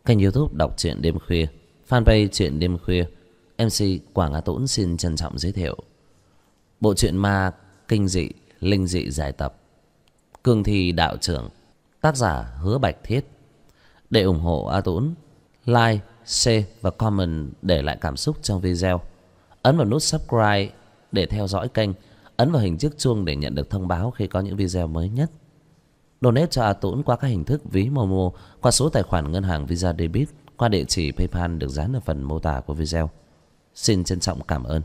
Kênh YouTube đọc truyện đêm khuya, fanpage truyện đêm khuya. MC Quảng Á Tũng xin trân trọng giới thiệu bộ truyện ma kinh dị, linh dị giải tập Cương Thi Đạo Trưởng, tác giả Hứa Bạch Thiết. Để ủng hộ A Tũng, like, share và comment để lại cảm xúc trong video. Ấn vào nút subscribe để theo dõi kênh. Ấn vào hình chiếc chuông để nhận được thông báo khi có những video mới nhất. Donate cho A Tũng qua các hình thức ví Momo, qua số tài khoản ngân hàng Visa Debit, qua địa chỉ PayPal được dán ở phần mô tả của video. Xin trân trọng cảm ơn.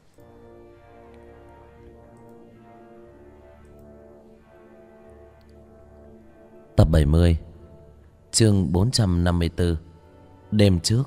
Tập 70, chương 454, đêm trước.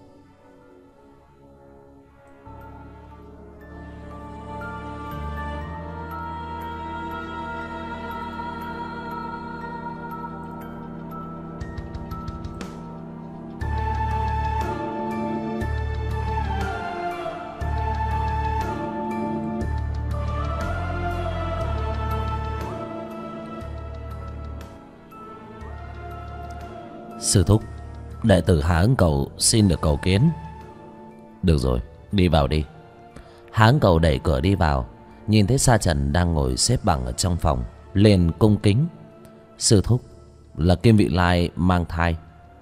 Sư thúc, đệ tử Hà Ứng Cầu xin được cầu kiến. Được rồi, đi vào đi. Hà Ứng Cầu đẩy cửa đi vào, nhìn thấy Sa Trần đang ngồi xếp bằng ở trong phòng, liền cung kính. Sư thúc, là Kim Vị Lai mang thai.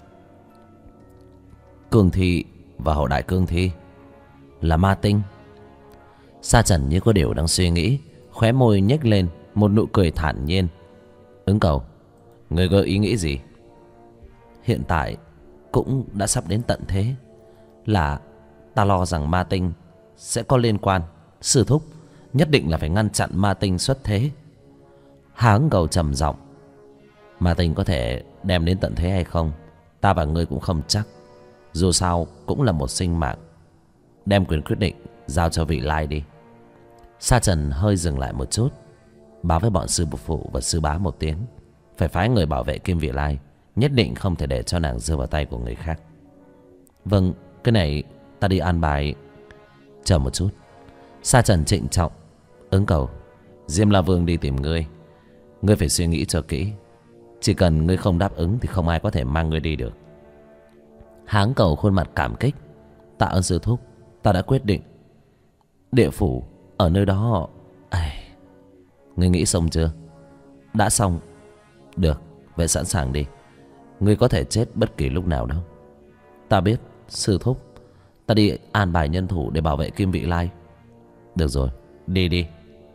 Cương Thi và hậu đại Cương Thi là ma tinh. Sa Trần như có điều đang suy nghĩ, khóe môi nhếch lên một nụ cười thản nhiên. Ứng Cầu, người có ý nghĩ gì? Hiện tại cũng đã sắp đến tận thế, là ta lo rằng ma tinh sẽ có liên quan. Sư thúc nhất định là phải ngăn chặn ma tinh xuất thế. Hà Ứng Cầu trầm giọng. Ma tinh có thể đem đến tận thế hay không, ta và ngươi cũng không chắc. Dù sao cũng là một sinh mạng. Đem quyền quyết định giao cho Vị Lai đi. Sa Trần hơi dừng lại một chút, báo với bọn sư phụ và sư bá một tiếng, phải phái người bảo vệ Kim Vị Lai, nhất định không thể để cho nàng rơi vào tay của người khác. Vâng, cái này ta đi an bài. Chờ một chút. Sa Trần trịnh trọng. Ứng Cầu, Diêm La Vương đi tìm ngươi. Ngươi phải suy nghĩ cho kỹ. Chỉ cần ngươi không đáp ứng thì không ai có thể mang ngươi đi được. Hà Ứng Cầu khuôn mặt cảm kích. Tạ ơn sư thúc, ta đã quyết định. Địa phủ ở nơi đó. Ngươi nghĩ xong chưa? Đã xong. Được, vậy sẵn sàng đi. Ngươi có thể chết bất kỳ lúc nào đâu. Ta biết, sư thúc. Ta đi an bài nhân thủ để bảo vệ Kim Vị Lai. Được rồi, đi đi.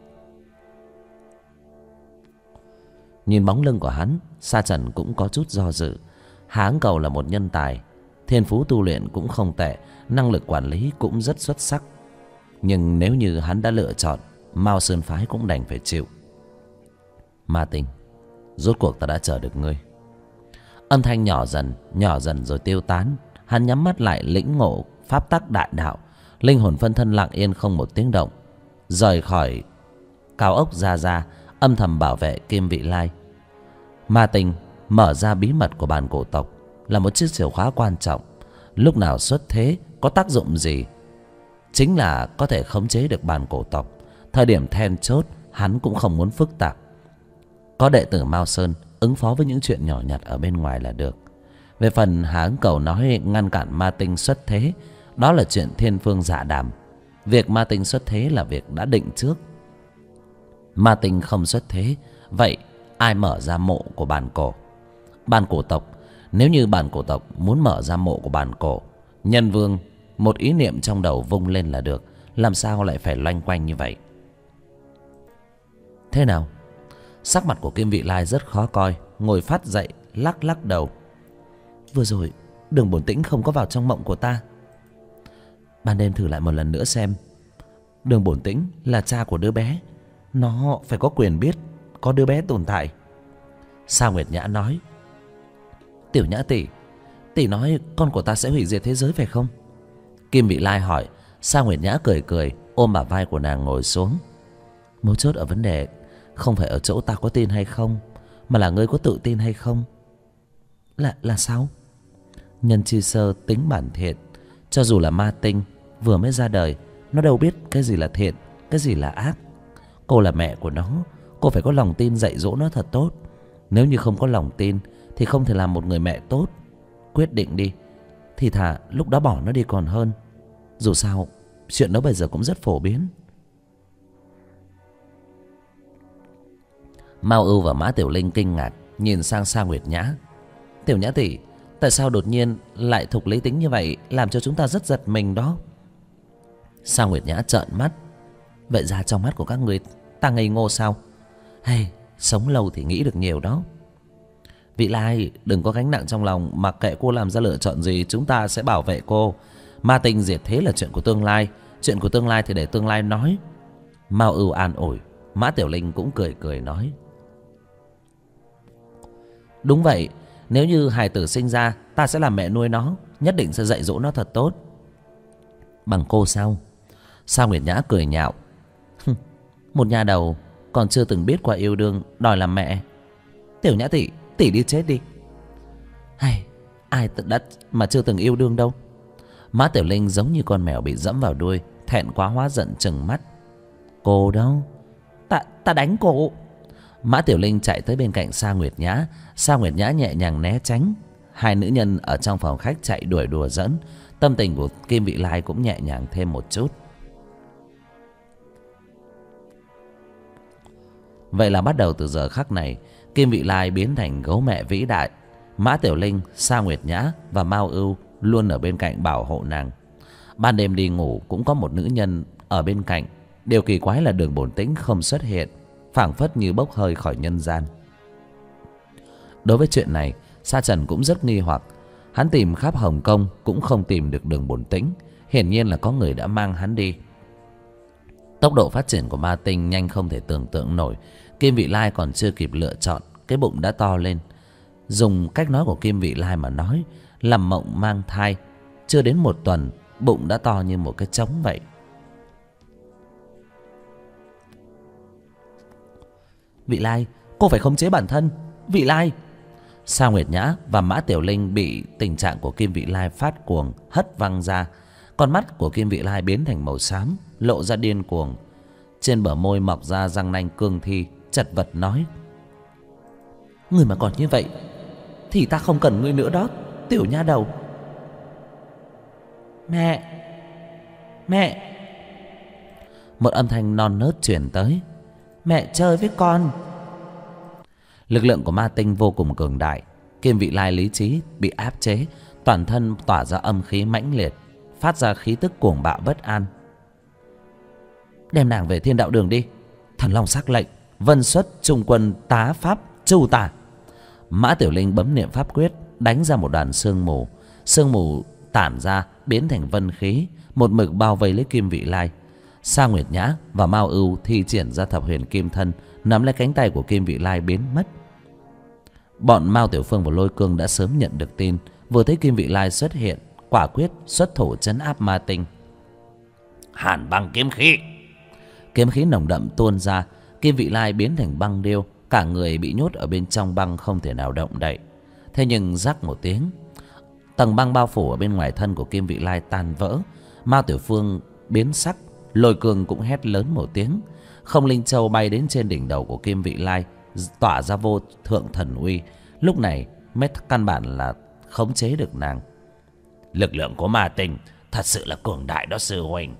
Nhìn bóng lưng của hắn, Sa Trần cũng có chút do dự. Hà Ứng Cầu là một nhân tài, thiên phú tu luyện cũng không tệ, năng lực quản lý cũng rất xuất sắc. Nhưng nếu như hắn đã lựa chọn, Mao Sơn Phái cũng đành phải chịu. Ma tinh, rốt cuộc ta đã chờ được ngươi. Âm thanh nhỏ dần rồi tiêu tán. Hắn nhắm mắt lại lĩnh ngộ pháp tắc đại đạo. Linh hồn phân thân lặng yên không một tiếng động, rời khỏi cao ốc ra âm thầm bảo vệ Kim Vị Lai. Ma tinh mở ra bí mật của bản cổ tộc là một chiếc chìa khóa quan trọng. Lúc nào xuất thế, có tác dụng gì, chính là có thể khống chế được bản cổ tộc. Thời điểm then chốt, hắn cũng không muốn phức tạp. Có đệ tử Mao Sơn ứng phó với những chuyện nhỏ nhặt ở bên ngoài là được. Về phần Hà Ứng Cầu nói ngăn cản ma tinh xuất thế, đó là chuyện thiên phương dạ đàm. Việc ma tinh xuất thế là việc đã định trước. Ma tinh không xuất thế, vậy ai mở ra mộ của bản cổ? Bản cổ tộc. Nếu như bản cổ tộc muốn mở ra mộ của bản cổ, Nhân Vương một ý niệm trong đầu vung lên là được. Làm sao lại phải loanh quanh như vậy? Thế nào? Sắc mặt của Kim Vị Lai rất khó coi, ngồi phát dậy lắc lắc đầu. Vừa rồi Đường Bổn Tĩnh không có vào trong mộng của ta. Ban đêm thử lại một lần nữa xem. Đường Bổn Tĩnh là cha của đứa bé, nó phải có quyền biết có đứa bé tồn tại. Sa Nguyệt Nhã nói. Tiểu Nhã tỷ, tỷ nói con của ta sẽ hủy diệt thế giới phải không? Kim Vị Lai hỏi. Sa Nguyệt Nhã cười cười, ôm bả vai của nàng ngồi xuống. Mấu chốt ở vấn đề không phải ở chỗ ta có tin hay không, mà là ngươi có tự tin hay không. Là sao? Nhân chi sơ tính bản thiện. Cho dù là ma tinh vừa mới ra đời, nó đâu biết cái gì là thiện, cái gì là ác. Cô là mẹ của nó, cô phải có lòng tin dạy dỗ nó thật tốt. Nếu như không có lòng tin thì không thể làm một người mẹ tốt. quyết định đi thì thà lúc đó bỏ nó đi còn hơn. Dù sao chuyện đó bây giờ cũng rất phổ biến. Mao Ưu và Mã Tiểu Linh kinh ngạc nhìn sang Sa Nguyệt Nhã. Tiểu Nhã tỷ, tại sao đột nhiên lại thục lý tính như vậy, làm cho chúng ta rất giật mình đó. Sa Nguyệt Nhã trợn mắt. Vậy ra trong mắt của các người ta ngây ngô sao? Hay sống lâu thì nghĩ được nhiều đó. Vị Lai, đừng có gánh nặng trong lòng. Mặc kệ cô làm ra lựa chọn gì, chúng ta sẽ bảo vệ cô. Ma tinh diệt thế là chuyện của tương lai. Chuyện của tương lai thì để tương lai nói. Mao Ưu an ủi. Mã Tiểu Linh cũng cười cười nói. Đúng vậy, nếu như hài tử sinh ra, ta sẽ làm mẹ nuôi nó, nhất định sẽ dạy dỗ nó thật tốt. Bằng cô sao? Sa Nguyệt Nhã cười nhạo. Một nhà đầu còn chưa từng biết qua yêu đương, đòi làm mẹ. Tiểu Nhã tỷ, tỷ đi chết đi. Hay, ai tự đắt mà chưa từng yêu đương đâu. Mã Tiểu Linh giống như con mèo bị dẫm vào đuôi, thẹn quá hóa giận trừng mắt. Cô đâu? Ta đánh cô. Mã Tiểu Linh chạy tới bên cạnh Sa Nguyệt Nhã. Sa Nguyệt Nhã nhẹ nhàng né tránh. Hai nữ nhân ở trong phòng khách chạy đuổi đùa giỡn. Tâm tình của Kim Vị Lai cũng nhẹ nhàng thêm một chút. Vậy là bắt đầu từ giờ khắc này, Kim Vị Lai biến thành gấu mẹ vĩ đại. Mã Tiểu Linh, Sa Nguyệt Nhã và Mao Ưu luôn ở bên cạnh bảo hộ nàng. Ban đêm đi ngủ cũng có một nữ nhân ở bên cạnh. Điều kỳ quái là Đường Bổn Tĩnh không xuất hiện, phảng phất như bốc hơi khỏi nhân gian. Đối với chuyện này, Sa Trần cũng rất nghi hoặc. Hắn tìm khắp Hồng Kông cũng không tìm được Đường Bổn Tĩnh. Hiển nhiên là có người đã mang hắn đi. Tốc độ phát triển của ma tinh nhanh không thể tưởng tượng nổi. Kim Vị Lai còn chưa kịp lựa chọn, cái bụng đã to lên. Dùng cách nói của Kim Vị Lai mà nói, làm mộng mang thai, chưa đến 1 tuần, bụng đã to như một cái trống vậy. Vị Lai, cô phải khống chế bản thân. Vị Lai. Sa Nguyệt Nhã và Mã Tiểu Linh bị tình trạng của Kim Vị Lai phát cuồng hất văng ra. Con mắt của Kim Vị Lai biến thành màu xám, lộ ra điên cuồng. Trên bờ môi mọc ra răng nanh cương thi, chật vật nói. Người mà còn như vậy thì ta không cần ngươi nữa đó, tiểu nha đầu. Mẹ, mẹ. Một âm thanh non nớt truyền tới. Mẹ chơi với con. Lực lượng của ma tinh vô cùng cường đại. Kim Vị Lai lý trí bị áp chế, toàn thân tỏa ra âm khí mãnh liệt, phát ra khí tức cuồng bạo bất an. Đem nàng về Thiên Đạo Đường đi. Thần Long sắc lệnh, vân xuất trung quân tá pháp chu tả. Mã Tiểu Linh bấm niệm pháp quyết, đánh ra một đoàn sương mù. Sương mù tản ra biến thành vân khí, một mực bao vây lấy Kim Vị Lai. Sa Nguyệt Nhã và Mao Ưu thi triển ra thập huyền kim thân, nắm lấy cánh tay của Kim Vị Lai biến mất. Bọn Mao Tiểu Phương và Lôi Cương đã sớm nhận được tin, vừa thấy Kim Vị Lai xuất hiện, quả quyết xuất thủ trấn áp ma tinh. Hàn băng kiếm khí. Kiếm khí nồng đậm tuôn ra, Kim Vị Lai biến thành băng điêu, cả người bị nhốt ở bên trong băng không thể nào động đậy. Thế nhưng rắc một tiếng, tầng băng bao phủ ở bên ngoài thân của Kim Vị Lai tan vỡ. Mao Tiểu Phương biến sắc, Lôi Cương cũng hét lớn một tiếng. Không linh châu bay đến trên đỉnh đầu của Kim Vị Lai, tỏa ra vô thượng thần uy. Lúc này mới căn bản là khống chế được nàng. Lực lượng của ma tinh thật sự là cường đại đó sư huynh.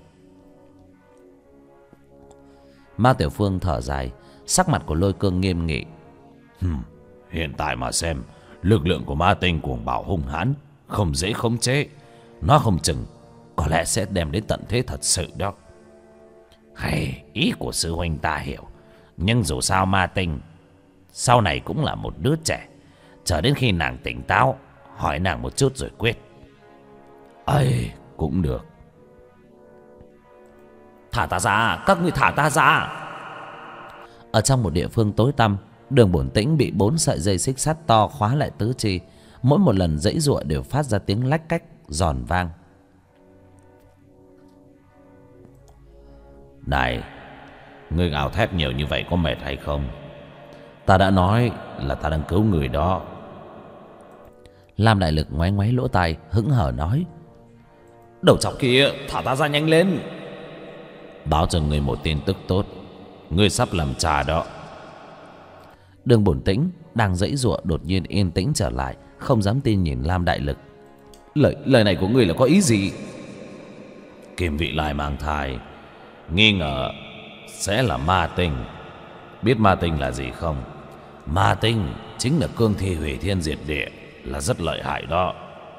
Mao Tiểu Phương thở dài, sắc mặt của Lôi Cương nghiêm nghị. Hiện tại mà xem, lực lượng của ma tinh cuồng bạo hung hãn, không dễ khống chế. Nó không chừng có lẽ sẽ đem đến tận thế thật sự đó. Hay, ý của sư huynh ta hiểu. Nhưng dù sao ma tinh sau này cũng là một đứa trẻ. Chờ đến khi nàng tỉnh táo, hỏi nàng một chút rồi quyết. Ây, cũng được. Thả ta ra, các ngươi thả ta ra. Ở trong một địa phương tối tăm, Đường Bổn Tĩnh bị 4 sợi dây xích sắt to khóa lại tứ chi. Mỗi một lần giãy giụa đều phát ra tiếng lách cách giòn vang. Này, ngươi gào thét nhiều như vậy có mệt hay không? Ta đã nói là ta đang cứu người đó. Lam Đại Lực ngoáy ngoáy lỗ tai, hững hờ nói. Đầu chọc kia, thả ta ra nhanh lên. Báo cho ngươi một tin tức tốt, ngươi sắp làm trà đó. Đường Bổn Tĩnh đang giãy giụa đột nhiên yên tĩnh trở lại, không dám tin nhìn Lam Đại Lực. Lời này của ngươi là có ý gì? Kim Vị Lai mang thai, nghi ngờ sẽ là ma tinh. Biết ma tinh là gì không? Ma tinh chính là cương thi hủy thiên diệt địa, là rất lợi hại đó.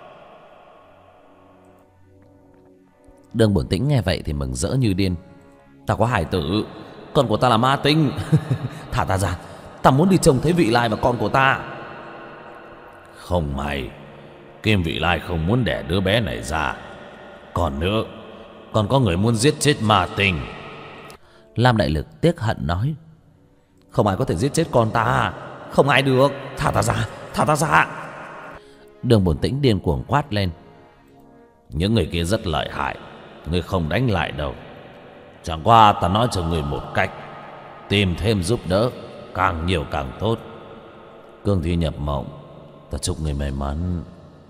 Đường Bổn Tĩnh nghe vậy thì mừng rỡ như điên. Ta có hài tử, con của ta là ma tinh. Thả ta ra, ta muốn đi trông thấy Vị Lai và con của ta. Không may, Kim Vị Lai không muốn đẻ đứa bé này ra. Còn nữa, còn có người muốn giết chết ma tinh. Lam Đại Lực tiếc hận nói. Không ai có thể giết chết con ta, không ai được. Thả ta ra, thả ta ra. Đường Bổn Tĩnh điên cuồng quát lên. Những người kia rất lợi hại, ngươi không đánh lại đâu. Chẳng qua ta nói cho ngươi một cách, tìm thêm giúp đỡ, càng nhiều càng tốt. Cương thi nhập mộng, ta chúc ngươi may mắn.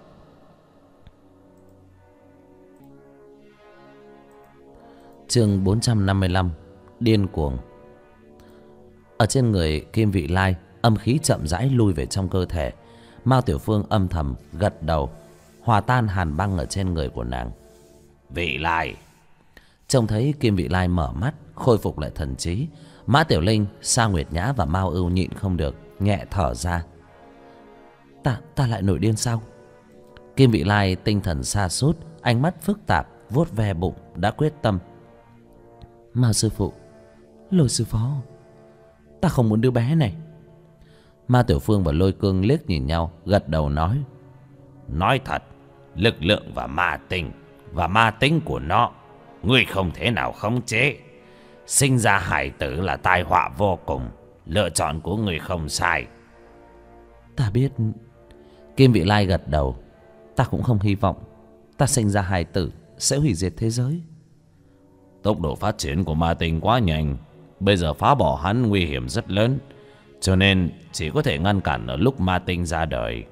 Chương 455. Điên cuồng. Ở trên người Kim Vị Lai, âm khí chậm rãi lui về trong cơ thể. Mao Tiểu Phương âm thầm gật đầu, hòa tan hàn băng ở trên người của nàng. Vị Lai. Trông thấy Kim Vị Lai mở mắt, khôi phục lại thần trí, Mã Tiểu Linh, Sa Nguyệt Nhã và Mao Ưu nhịn không được, nhẹ thở ra. Ta lại nổi điên sao? Kim Vị Lai tinh thần sa sút, ánh mắt phức tạp, vuốt ve bụng, đã quyết tâm. Mao sư phụ, Lôi sư phó, ta không muốn đứa bé này. Ma Tiểu Phương và Lôi Cương liếc nhìn nhau, gật đầu nói. Nói thật, lực lượng và ma tính của nó, ngươi không thể nào khống chế. Sinh ra hải tử là tai họa vô cùng. Lựa chọn của ngươi không sai. Ta biết. Kim Vị Lai gật đầu. Ta cũng không hy vọng ta sinh ra hài tử sẽ hủy diệt thế giới. Tốc độ phát triển của ma tinh quá nhanh, bây giờ phá bỏ hắn nguy hiểm rất lớn, cho nên chỉ có thể ngăn cản ở lúc ma tinh ra đời.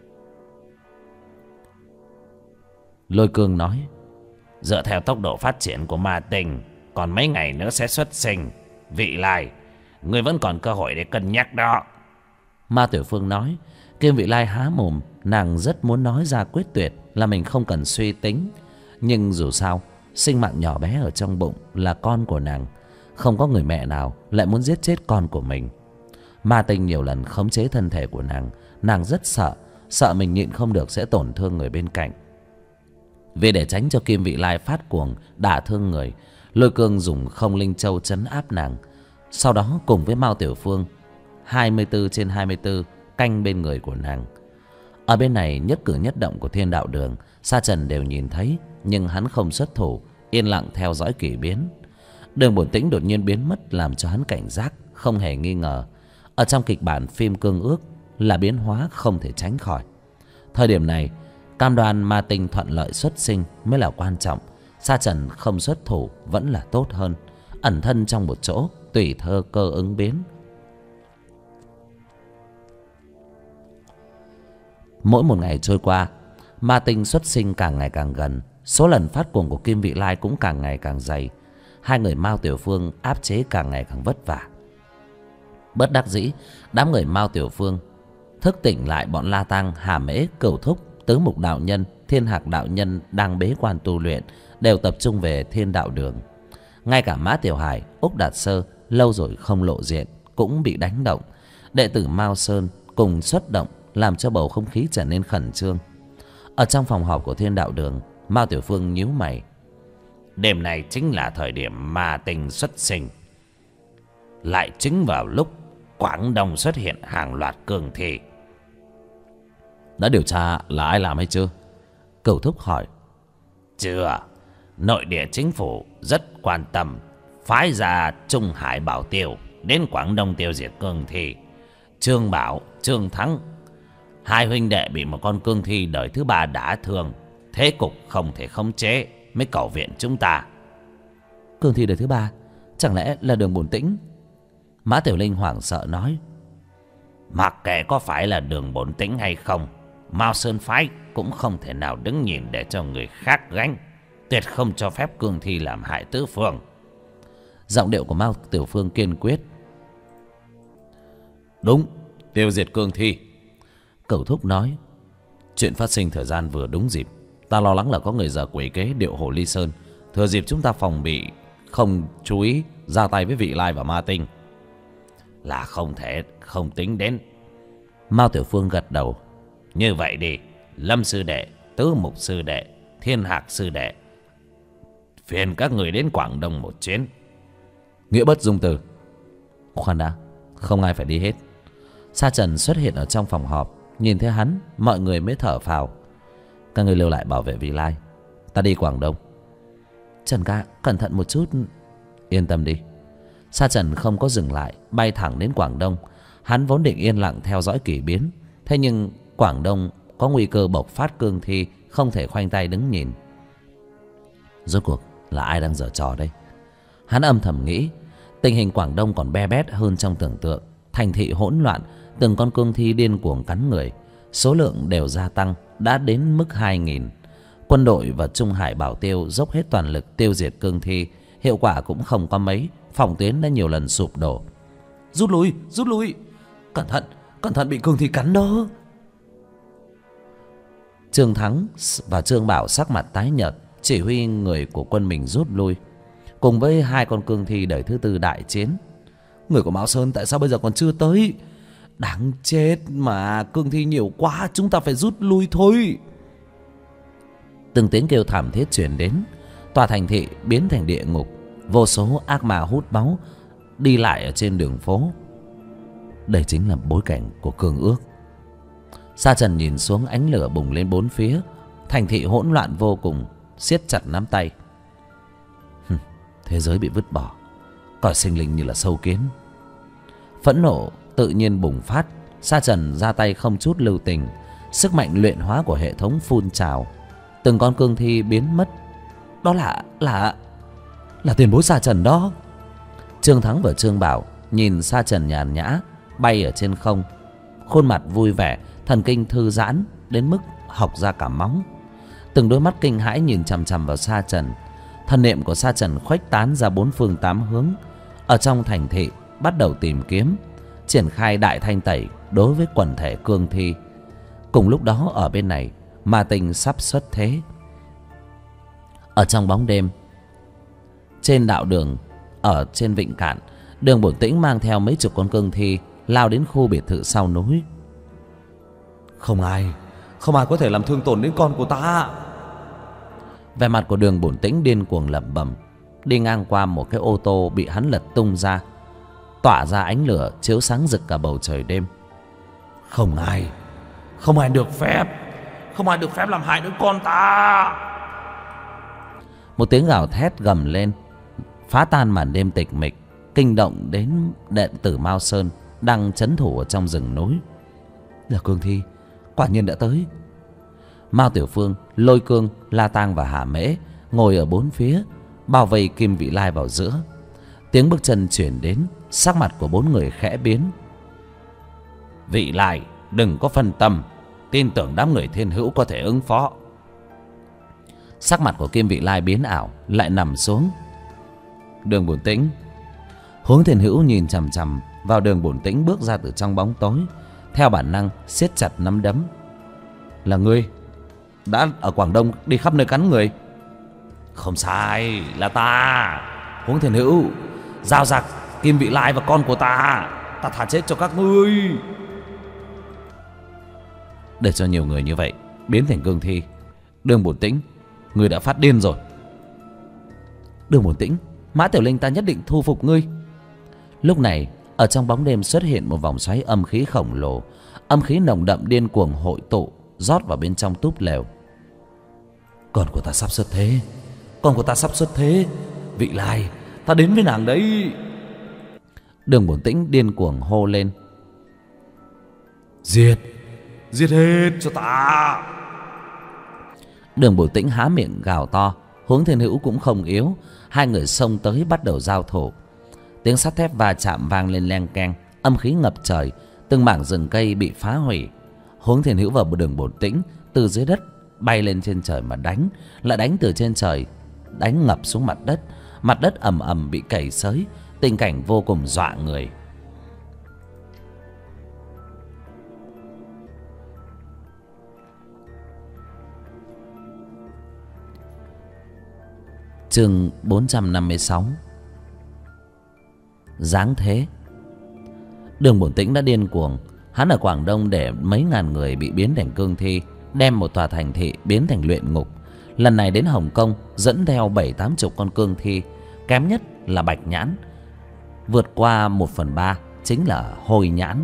Lôi Cương nói. Dựa theo tốc độ phát triển của ma tinh, còn mấy ngày nữa sẽ xuất sinh. Vị Lai, ngươi vẫn còn cơ hội để cân nhắc đó. Ma Tiểu Phương nói. Kim Vị Lai há mồm, nàng rất muốn nói ra quyết tuyệt là mình không cần suy tính. Nhưng dù sao, sinh mạng nhỏ bé ở trong bụng là con của nàng. Không có người mẹ nào lại muốn giết chết con của mình. Ma tinh nhiều lần khống chế thân thể của nàng. Nàng rất sợ, sợ mình nhịn không được sẽ tổn thương người bên cạnh. Vì để tránh cho Kim Vị Lai phát cuồng đả thương người, Lôi Cương dùng không linh châu trấn áp nàng. Sau đó cùng với Mao Tiểu Phương 24/24 canh bên người của nàng. Ở bên này nhất cử nhất động của Thiên Đạo Đường, Sa Trần đều nhìn thấy, nhưng hắn không xuất thủ, yên lặng theo dõi kỳ biến. Đường Bổn Tĩnh đột nhiên biến mất làm cho hắn cảnh giác, không hề nghi ngờ. Ở trong kịch bản phim Cương Ước là biến hóa không thể tránh khỏi. Thời điểm này, cam đoan ma tinh thuận lợi xuất sinh mới là quan trọng. Sa Trần không xuất thủ vẫn là tốt hơn, ẩn thân trong một chỗ tùy thơ cơ ứng biến. Mỗi một ngày trôi qua, ma tinh xuất sinh càng ngày càng gần, số lần phát cuồng của Kim Vị Lai cũng càng ngày càng dày. Hai người Mao Tiểu Phương áp chế càng ngày càng vất vả. Bất đắc dĩ, đám người Mao Tiểu Phương thức tỉnh lại bọn La Tăng, Hà Mễ, Cửu Thúc, Tứ Mục Đạo Nhân, Thiên Hạc Đạo Nhân đang bế quan tu luyện, đều tập trung về Thiên Đạo Đường. Ngay cả Mã Tiểu Hải, Úc Đạt Sơ lâu rồi không lộ diện cũng bị đánh động. Đệ tử Mao Sơn cùng xuất động, làm cho bầu không khí trở nên khẩn trương. Ở trong phòng họp của Thiên Đạo Đường, Mao Tiểu Phương nhíu mày. Đêm này chính là thời điểm ma tinh xuất sinh, lại chính vào lúc Quảng Đông xuất hiện hàng loạt cường thi. Đã điều tra là ai làm hay chưa? Cửu Thúc hỏi. Chưa. Nội địa chính phủ rất quan tâm, phái ra Trung Hải Bảo Tiêu đến Quảng Đông tiêu diệt cường thi. Trương Bảo, Trương Thắng, hai huynh đệ bị một con cương thi đời thứ ba đả thương, thế cục không thể khống chế, mới cầu viện chúng ta. Cương thi đời thứ ba chẳng lẽ là Đường Bổn Tĩnh? Mã Tiểu Linh hoảng sợ nói. Mặc kệ có phải là Đường Bổn Tĩnh hay không, Mao Sơn phái cũng không thể nào đứng nhìn để cho người khác gánh, tuyệt không cho phép cương thi làm hại tứ phương. Giọng điệu của Mao Tiểu Phương kiên quyết. Đúng, tiêu diệt cương thi. Cửu Thúc nói. Chuyện phát sinh thời gian vừa đúng dịp. Ta lo lắng là có người giở quỷ kế điệu Hồ Ly Sơn, thừa dịp chúng ta phòng bị, không chú ý ra tay với Vị Lai và Ma Tinh. Là không thể không tính đến. Mao Tiểu Phương gật đầu. Như vậy đi, Lâm sư đệ, Tứ Mục sư đệ, Thiên Hạc sư đệ, phiền các người đến Quảng Đông một chuyến. Nghĩa bất dung từ. Khoan đã, không ai phải đi hết. Sa Trần xuất hiện ở trong phòng họp. Nhìn thấy hắn, mọi người mới thở phào. Các người lưu lại bảo vệ Vị Lai, ta đi Quảng Đông. Trần ca, cẩn thận một chút. Yên tâm đi. Sa Trần không có dừng lại, bay thẳng đến Quảng Đông. Hắn vốn định yên lặng theo dõi kỳ biến, thế nhưng Quảng Đông có nguy cơ bộc phát cương thi, không thể khoanh tay đứng nhìn. Rốt cuộc là ai đang giở trò đây? Hắn âm thầm nghĩ. Tình hình Quảng Đông còn be bét hơn trong tưởng tượng. Thành thị hỗn loạn, từng con cương thi điên cuồng cắn người, số lượng đều gia tăng, đã đến mức 2.000. Quân đội và Trung Hải Bảo Tiêu dốc hết toàn lực tiêu diệt cương thi, hiệu quả cũng không có mấy. Phòng tuyến đã nhiều lần sụp đổ. Rút lui, cẩn thận bị cương thi cắn đó. Trương Thắng và Trương Bảo sắc mặt tái nhợt, chỉ huy người của quân mình rút lui, cùng với 2 con cương thi đời thứ 4 đại chiến. Người của Mao Sơn tại sao bây giờ còn chưa tới? Đáng chết mà, cương thi nhiều quá, chúng ta phải rút lui thôi. Từng tiếng kêu thảm thiết truyền đến. Tòa thành thị biến thành địa ngục, vô số ác ma hút máu đi lại ở trên đường phố. Đây chính là bối cảnh của cương ước. Sa Trần nhìn xuống, ánh lửa bùng lên bốn phía. Thành thị hỗn loạn vô cùng, siết chặt nắm tay. Thế giới bị vứt bỏ, coi sinh linh như là sâu kiến. Phẫn nộ tự nhiên bùng phát. Sa Trần ra tay không chút lưu tình. Sức mạnh luyện hóa của hệ thống phun trào. Từng con cương thi biến mất. Đó là tiền bối Sa Trần đó. Trương Thắng và Trương Bảo nhìn Sa Trần nhàn nhã bay ở trên không, khuôn mặt vui vẻ, thần kinh thư giãn đến mức học ra cả móng. Từng đôi mắt kinh hãi nhìn chằm chằm vào Sa Trần. Thần niệm của Sa Trần khuếch tán ra 4 phương 8 hướng. Ở trong thành thị bắt đầu tìm kiếm, triển khai đại thanh tẩy đối với quần thể cương thi. Cùng lúc đó ở bên này, Ma Tinh sắp xuất thế. Ở trong bóng đêm, trên đạo đường ở trên vịnh cạn, Đường Bổn Tĩnh mang theo mấy chục con cương thi lao đến khu biệt thự sau núi. Không ai có thể làm thương tổn đến con của ta. Vẻ mặt của Đường Bổn Tĩnh điên cuồng lẩm bẩm. Đi ngang qua một cái ô tô bị hắn lật tung ra, tỏa ra ánh lửa chiếu sáng rực cả bầu trời đêm. Không ai được phép làm hại đứa con ta. Một tiếng gào thét gầm lên, phá tan màn đêm tịch mịch, kinh động đến đệ tử Mao Sơn đang trấn thủ ở trong rừng núi. Là cương thi, quả nhiên đã tới. Mao Tiểu Phương, Lôi Cương, La Tang và Hà Mễ ngồi ở bốn phía, bao vây Kim Vị Lai vào giữa. Tiếng bước chân chuyển đến, sắc mặt của 4 người khẽ biến. Vị Lai, đừng có phân tâm, tin tưởng đám người Thiên Hữu có thể ứng phó. Sắc mặt của Kim Vị Lai biến ảo, lại nằm xuống. Đường Bổn Tĩnh. Hướng Thiên Hữu nhìn chằm chằm vào Đường Bổn Tĩnh bước ra từ trong bóng tối, theo bản năng siết chặt nắm đấm. Là ngươi đã ở Quảng Đông đi khắp nơi cắn người? Không sai, là ta. Hướng Thiên Hữu, giao giặc Kim Vị Lai và con của ta thả chết cho các ngươi. Để cho nhiều người như vậy biến thành cương thi, Đường Bổn Tĩnh, ngươi đã phát điên rồi. Đường Bổn Tĩnh, Mã Tiểu Linh ta nhất định thu phục ngươi. Lúc này ở trong bóng đêm xuất hiện một vòng xoáy âm khí khổng lồ. Âm khí nồng đậm điên cuồng hội tụ, rót vào bên trong túp lều. Con của ta sắp xuất thế. Vị Lai, ta đến với nàng đấy. Đường Bổn Tĩnh điên cuồng hô lên. Giết hết cho ta. Đường Bổn Tĩnh há miệng gào to. Hướng Thiên Hữu cũng không yếu. Hai người xông tới bắt đầu giao thủ. Tiếng sắt thép va chạm vang lên leng keng, âm khí ngập trời, từng mảng rừng cây bị phá hủy. Hướng Thiên Hữu và Đường Bổn Tĩnh từ dưới đất bay lên trên trời mà đánh, lại đánh từ trên trời, đánh ngập xuống mặt đất ầm ầm bị cày xới, tình cảnh vô cùng dọa người. Chương 456. Giáng thế. Đường Bổn Tĩnh đã điên cuồng. Hắn ở Quảng Đông để mấy ngàn người bị biến thành cương thi, đem một tòa thành thị biến thành luyện ngục. Lần này đến Hồng Kông dẫn theo 70-80 con cương thi, kém nhất là Bạch Nhãn, vượt qua 1/3 chính là Hồi Nhãn.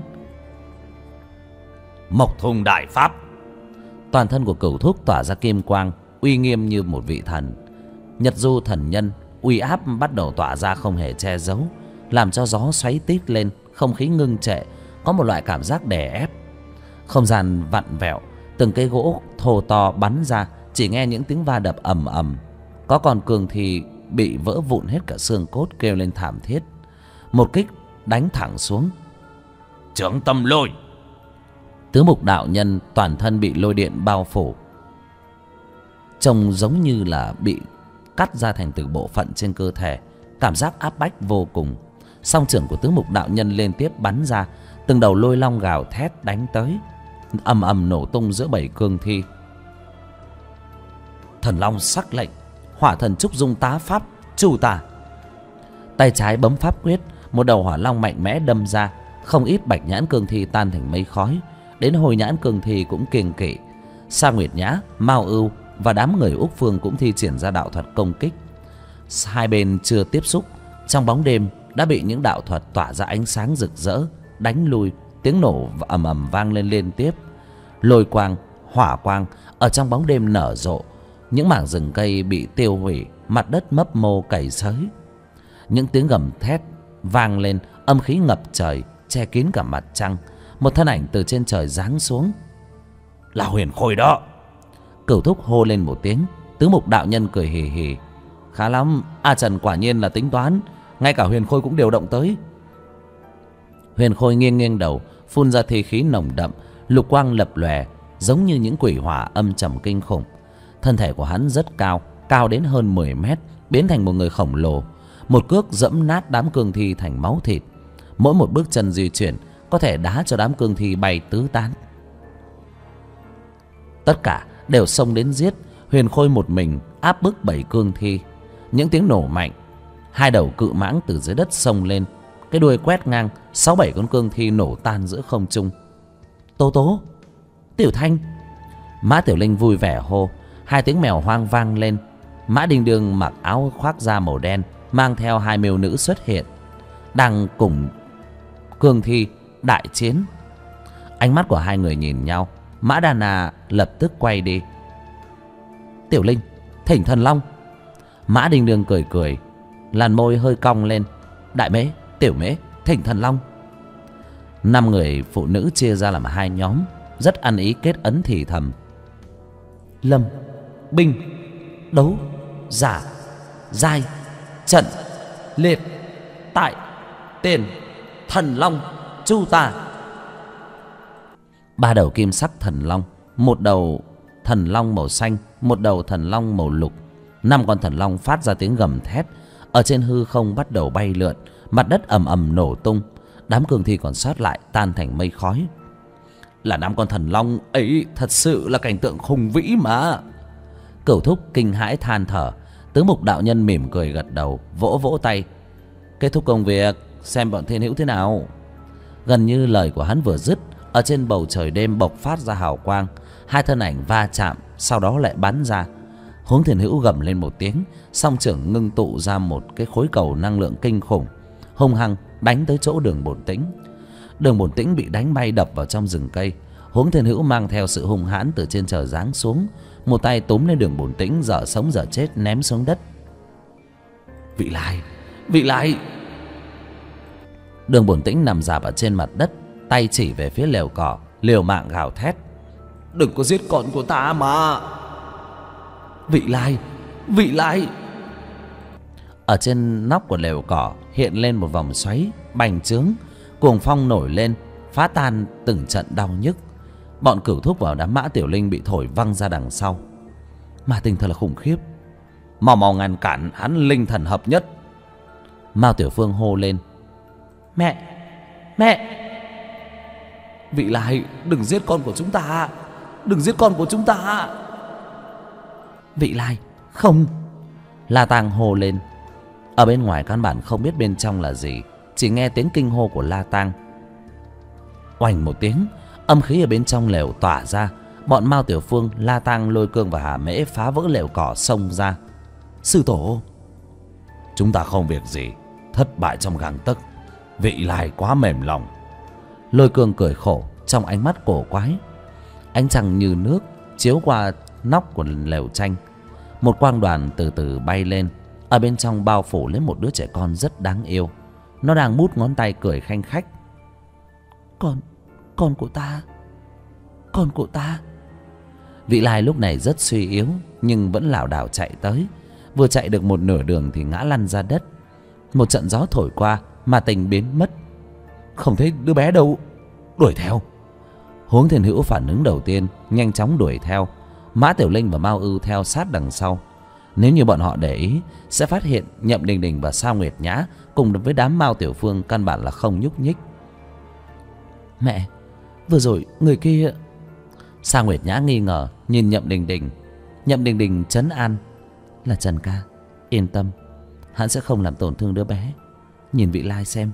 Mộc Thùng đại pháp. Toàn thân của Cửu Thúc tỏa ra kim quang, uy nghiêm như một vị thần. Nhật Du thần nhân uy áp bắt đầu tỏa ra không hề che giấu, làm cho gió xoáy tít lên, không khí ngưng trệ, có một loại cảm giác đè ép. Không gian vặn vẹo, từng cây gỗ thô to bắn ra, chỉ nghe những tiếng va đập ầm ầm. Có con cương thi bị vỡ vụn hết cả xương cốt, kêu lên thảm thiết. Một kích đánh thẳng xuống. Trưởng tâm lôi. Tứ Mục đạo nhân toàn thân bị lôi điện bao phủ, trông giống như là bị cắt ra thành từng bộ phận trên cơ thể, cảm giác áp bách vô cùng. Song trưởng của Tứ Mục đạo nhân liên tiếp bắn ra, từng đầu lôi long gào thét đánh tới, ầm ầm nổ tung giữa bầy cương thi. Thần long sắc lệnh, hỏa thần trúc dung tá pháp chu tả. Tay trái bấm pháp quyết, một đầu hỏa long mạnh mẽ đâm ra, không ít Bạch Nhãn cương thi tan thành mây khói. Đến Hồi Nhãn cương thi cũng kiêng kỵ. Sa Nguyệt Nhã, Mao Ưu và đám người Úc Phương cũng thi triển ra đạo thuật công kích. Hai bên chưa tiếp xúc, trong bóng đêm đã bị những đạo thuật tỏa ra ánh sáng rực rỡ đánh lui. Tiếng nổ ầm ầm vang lên liên tiếp. Lôi quang, hỏa quang ở trong bóng đêm nở rộ. Những mảng rừng cây bị tiêu hủy, mặt đất mấp mô cày xới. Những tiếng gầm thét vang lên, âm khí ngập trời, che kín cả mặt trăng. Một thân ảnh từ trên trời giáng xuống. Là Huyền Khôi đó. Cửu Thúc hô lên một tiếng. Tứ Mục đạo nhân cười hì hì. Khá lắm, A Trần quả nhiên là tính toán, ngay cả Huyền Khôi cũng điều động tới. Huyền Khôi nghiêng nghiêng đầu, phun ra thi khí nồng đậm, lục quang lập lòe, giống như những quỷ hỏa âm trầm kinh khủng. Thân thể của hắn rất cao, cao đến hơn 10 mét, biến thành một người khổng lồ. Một cước dẫm nát đám cương thi thành máu thịt. Mỗi một bước chân di chuyển có thể đá cho đám cương thi bay tứ tán. Tất cả đều xông đến giết. Huyền Khôi một mình áp bức 7 cương thi. Những tiếng nổ mạnh, hai đầu cự mãng từ dưới đất xông lên, cái đuôi quét ngang, 6-7 con cương thi nổ tan giữa không trung. Tố Tố, Tiểu Thanh. Mã Tiểu Linh vui vẻ hô. Hai tiếng mèo hoang vang lên. Mã Đinh Đương mặc áo khoác da màu đen, mang theo hai miêu nữ xuất hiện, đang cùng cương thi đại chiến. Ánh mắt của hai người nhìn nhau. Mã Đà Nà lập tức quay đi. Tiểu Linh, thỉnh thần long. Mã Đinh Đương cười cười, làn môi hơi cong lên. Đại Mễ, Tiểu Mễ, thỉnh thần long. 5 người phụ nữ chia ra làm 2 nhóm, rất ăn ý kết ấn thì thầm. Lâm, binh, đấu, giả, giai, trận, liệt, tại, tiền, thần long, chu tà. 3 đầu kim sắc thần long, một đầu thần long màu xanh, một đầu thần long màu lục. 5 con thần long phát ra tiếng gầm thét, ở trên hư không bắt đầu bay lượn, mặt đất ầm ầm nổ tung. Đám cương thi còn sót lại tan thành mây khói. Là 5 con thần long ấy, thật sự là cảnh tượng khủng vĩ mà. Cửu Thúc kinh hãi than thở. Tứ Mục đạo nhân mỉm cười gật đầu, vỗ vỗ tay. Kết thúc công việc, xem bọn thiên hữu thế nào. Gần như lời của hắn vừa dứt, ở trên bầu trời đêm bộc phát ra hào quang. 2 thân ảnh va chạm, sau đó lại bắn ra. Hướng Thiên Hữu gầm lên một tiếng, song trưởng ngưng tụ ra một cái khối cầu năng lượng kinh khủng, hung hăng đánh tới chỗ Đường Bổn Tĩnh. Đường Bổn Tĩnh bị đánh bay đập vào trong rừng cây. Hướng Thiên Hữu mang theo sự hung hãn từ trên trời giáng xuống, một tay túm lên Đường Bổn Tĩnh, dở sống dở chết ném xuống đất. Vị Lai, vị Lai. Đường Bổn Tĩnh nằm rạp ở trên mặt đất, tay chỉ về phía lều cỏ, liều mạng gào thét. Đừng có giết con của ta mà. Vị Lai, vị Lai. Ở trên nóc của lều cỏ hiện lên một vòng xoáy bành trướng, cuồng phong nổi lên, phá tan từng trận đau nhức. Bọn Cửu Thúc vào đám Mã Tiểu Linh bị thổi văng ra đằng sau. Ma tinh thật là khủng khiếp, mau mau ngăn cản hắn linh thần hợp nhất. Mao Tiểu Phương hô lên. Mẹ, mẹ. Vị Lai, đừng giết con của chúng ta, đừng giết con của chúng ta. Vị Lai, không, La Tang hô lên. Ở bên ngoài căn bản không biết bên trong là gì, chỉ nghe tiếng kinh hô của La Tang. Oành một tiếng, âm khí ở bên trong lều tỏa ra. Bọn Mao Tiểu Phương, La Tang, Lôi Cương và Hà Mễ phá vỡ lều cỏ xông ra. Sư tổ, chúng ta không việc gì, thất bại trong gang tấc. Vị Lai quá mềm lòng. Lôi Cương cười khổ, trong ánh mắt cổ quái. Ánh trăng như nước chiếu qua nóc của lều tranh. Một quang đoàn từ từ bay lên. Ở bên trong bao phủ lấy một đứa trẻ con rất đáng yêu. Nó đang mút ngón tay cười khanh khách. Con của ta, con của ta. Vị Lai lúc này rất suy yếu, nhưng vẫn lảo đảo chạy tới. Vừa chạy được một nửa đường thì ngã lăn ra đất. Một trận gió thổi qua, Ma Tinh biến mất. Không thấy đứa bé đâu. Đuổi theo. Huống Thiên Hữu phản ứng đầu tiên, nhanh chóng đuổi theo. Mã Tiểu Linh và Mao Ưu theo sát đằng sau. Nếu như bọn họ để ý, sẽ phát hiện Nhậm Đình Đình và Sa Nguyệt Nhã cùng với đám Mao Tiểu Phương căn bản là không nhúc nhích. Mẹ, vừa rồi người kia... Sa Nguyệt Nhã nghi ngờ nhìn Nhậm Đình Đình. Nhậm Đình Đình trấn an. Là Trần ca, yên tâm, hắn sẽ không làm tổn thương đứa bé. Nhìn Vị Lai xem.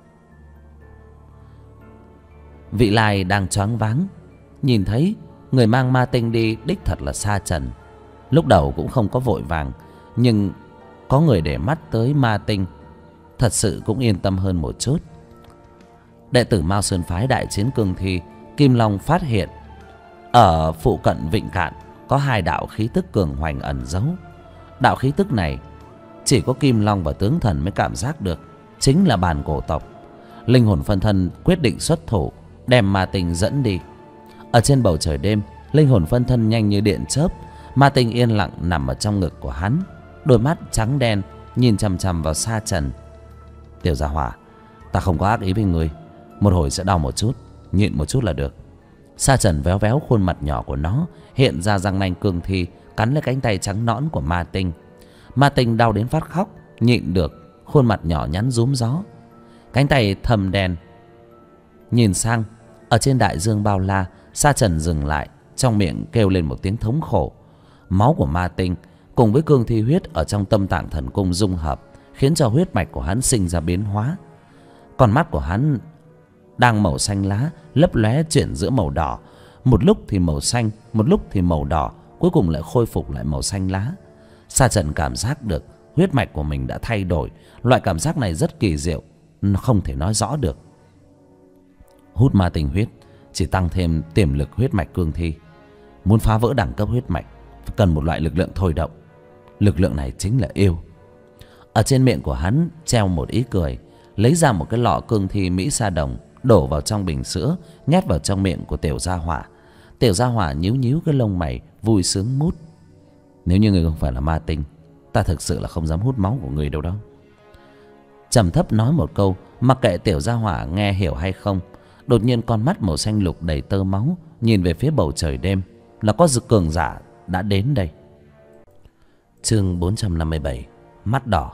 Vị Lai đang choáng váng, nhìn thấy người mang ma tinh đi đích thật là Sa Trần. Lúc đầu cũng không có vội vàng, nhưng có người để mắt tới ma tinh, thật sự cũng yên tâm hơn một chút. Đệ tử Mao Sơn phái đại chiến cương thi, Kim Long phát hiện ở phụ cận Vịnh Cạn có hai đạo khí tức cường hoành ẩn giấu. Đạo khí tức này chỉ có Kim Long và tướng thần mới cảm giác được, chính là bàn cổ tộc. Linh hồn phân thân quyết định xuất thủ, đem ma tinh dẫn đi. Ở trên bầu trời đêm, linh hồn phân thân nhanh như điện chớp. Ma tinh yên lặng nằm ở trong ngực của hắn, đôi mắt trắng đen nhìn chằm chằm vào Sa Trần. Tiểu Gia Hỏa, ta không có ác ý với ngươi, một hồi sẽ đau một chút, nhịn một chút là được. Sa Trần véo véo khuôn mặt nhỏ của nó, hiện ra răng nanh cương thi, cắn lấy cánh tay trắng nõn của ma tinh. Ma tinh đau đến phát khóc, nhịn được, khuôn mặt nhỏ nhắn rúm gió. Cánh tay thâm đen nhìn sang. Ở trên đại dương bao la, Sa Trần dừng lại, trong miệng kêu lên một tiếng thống khổ. Máu của ma tinh cùng với cương thi huyết ở trong tâm tạng thần cung dung hợp, khiến cho huyết mạch của hắn sinh ra biến hóa. Con mắt của hắn đang màu xanh lá, lấp lóe chuyển giữa màu đỏ, một lúc thì màu xanh, một lúc thì màu đỏ, cuối cùng lại khôi phục lại màu xanh lá. Sa Trần cảm giác được huyết mạch của mình đã thay đổi. Loại cảm giác này rất kỳ diệu, không thể nói rõ được. Hút ma tinh huyết chỉ tăng thêm tiềm lực huyết mạch cương thi. Muốn phá vỡ đẳng cấp huyết mạch cần một loại lực lượng thôi động. Lực lượng này chính là yêu. Ở trên miệng của hắn treo một ý cười, lấy ra một cái lọ cương thi Mỹ Sa Đồng, đổ vào trong bình sữa, nhét vào trong miệng của Tiểu Gia Hỏa. Tiểu Gia Hỏa nhíu nhíu cái lông mày, vui sướng mút. Nếu như người không phải là ma tinh, ta thực sự là không dám hút máu của người đâu đó. Trầm thấp nói một câu, mặc kệ Tiểu Gia Hỏa nghe hiểu hay không. Đột nhiên con mắt màu xanh lục đầy tơ máu nhìn về phía bầu trời đêm, là có dực cường giả đã đến đây. Chương 457, mắt đỏ.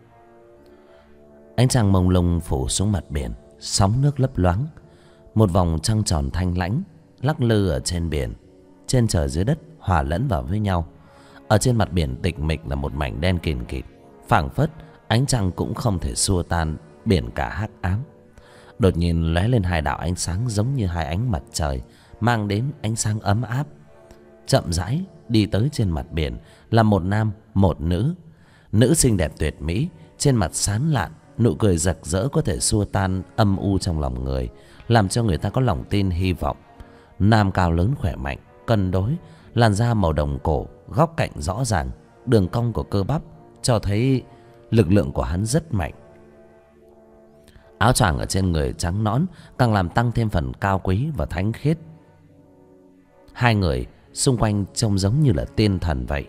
Ánh trăng mông lung phủ xuống mặt biển, sóng nước lấp loáng. Một vòng trăng tròn thanh lãnh lắc lư ở trên biển. Trên trời dưới đất hòa lẫn vào với nhau. Ở trên mặt biển tịch mịch là một mảnh đen kìn kịt, phảng phất ánh trăng cũng không thể xua tan biển cả hắc ám. Đột nhiên lóe lên hai đạo ánh sáng giống như hai ánh mặt trời, mang đến ánh sáng ấm áp. Chậm rãi đi tới trên mặt biển là một nam một nữ. Nữ xinh đẹp tuyệt mỹ, trên mặt sán lạn, nụ cười rực rỡ có thể xua tan âm u trong lòng người, làm cho người ta có lòng tin hy vọng. Nam cao lớn khỏe mạnh, cân đối, làn da màu đồng cổ, góc cạnh rõ ràng, đường cong của cơ bắp cho thấy lực lượng của hắn rất mạnh. Áo choàng ở trên người trắng nõn càng làm tăng thêm phần cao quý và thánh khiết. Hai người xung quanh trông giống như là tiên thần vậy.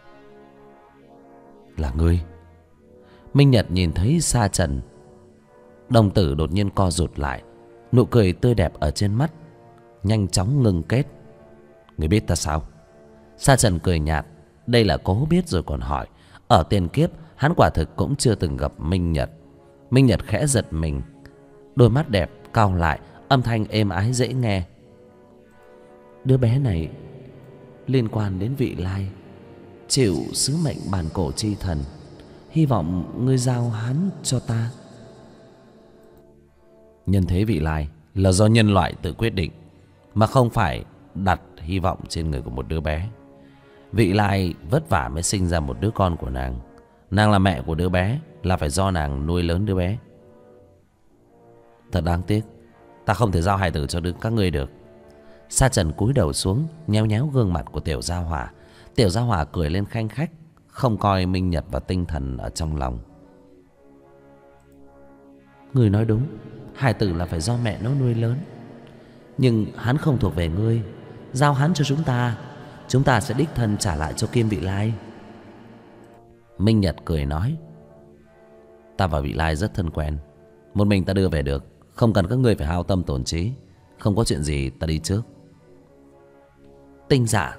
Là ngươi? Minh Nhật nhìn thấy Sa Trần, đồng tử đột nhiên co rụt lại, nụ cười tươi đẹp ở trên mắt nhanh chóng ngưng kết. Ngươi biết ta sao? Sa Trần cười nhạt, đây là cố biết rồi còn hỏi. Ở tiền kiếp hắn quả thực cũng chưa từng gặp Minh Nhật. Minh Nhật khẽ giật mình, đôi mắt đẹp cau lại, âm thanh êm ái dễ nghe. Đứa bé này liên quan đến Vị Lai, chịu sứ mệnh bản cổ chi thần. Hy vọng ngươi giao hắn cho ta. Nhân thế vị lai là do nhân loại tự quyết định, mà không phải đặt hy vọng trên người của một đứa bé. Vị lai vất vả mới sinh ra một đứa con của nàng. Nàng là mẹ của đứa bé, là phải do nàng nuôi lớn đứa bé. Thật đáng tiếc, ta không thể giao hài tử cho các ngươi được. Sa Trần cúi đầu xuống, nhéo nhéo gương mặt của Tiểu Gia Hỏa. Tiểu Gia Hỏa cười lên khanh khách, không coi Minh Nhật và Tinh Thần ở trong lòng. Ngươi nói đúng, hài tử là phải do mẹ nó nuôi lớn. Nhưng hắn không thuộc về ngươi, giao hắn cho chúng ta sẽ đích thân trả lại cho Kim Vị Lai. Minh Nhật cười nói, ta và Vị Lai rất thân quen, một mình ta đưa về được, không cần các ngươi phải hao tâm tổn trí. Không có chuyện gì, ta đi trước. Tinh Dạ.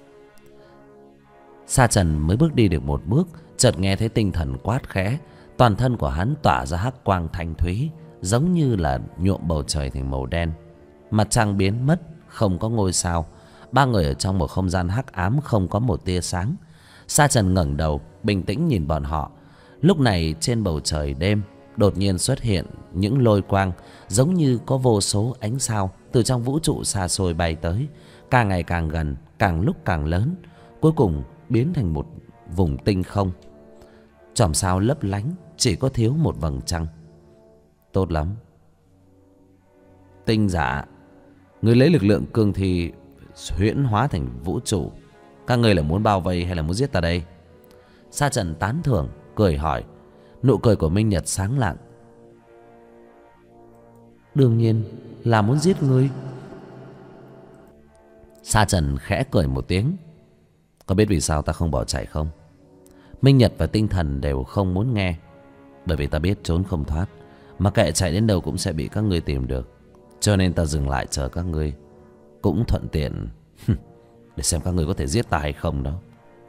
Sa Trần mới bước đi được một bước, chợt nghe thấy Tinh Thần quát khẽ. Toàn thân của hắn tỏa ra hắc quang thanh thúy, giống như là nhuộm bầu trời thành màu đen. Mặt trăng biến mất, không có ngôi sao. Ba người ở trong một không gian hắc ám, không có một tia sáng. Sa Trần ngẩng đầu, bình tĩnh nhìn bọn họ. Lúc này trên bầu trời đêm đột nhiên xuất hiện những lôi quang, giống như có vô số ánh sao từ trong vũ trụ xa xôi bay tới, càng ngày càng gần, càng lúc càng lớn, cuối cùng biến thành một vùng tinh không. Chòm sao lấp lánh, chỉ có thiếu một vầng trăng. Tốt lắm. Tinh Dạ, người lấy lực lượng cương thi huyễn hóa thành vũ trụ. Các ngươi là muốn bao vây hay là muốn giết ta đây? Sa Trần tán thưởng, cười hỏi. Nụ cười của Minh Nhật sáng lạng. Đương nhiên là muốn giết ngươi. Sa Trần khẽ cười một tiếng. Có biết vì sao ta không bỏ chạy không? Minh Nhật và Tinh Thần đều không muốn nghe. Bởi vì ta biết trốn không thoát, mà kệ chạy đến đâu cũng sẽ bị các ngươi tìm được. Cho nên ta dừng lại chờ các ngươi, cũng thuận tiện để xem các ngươi có thể giết ta hay không đó.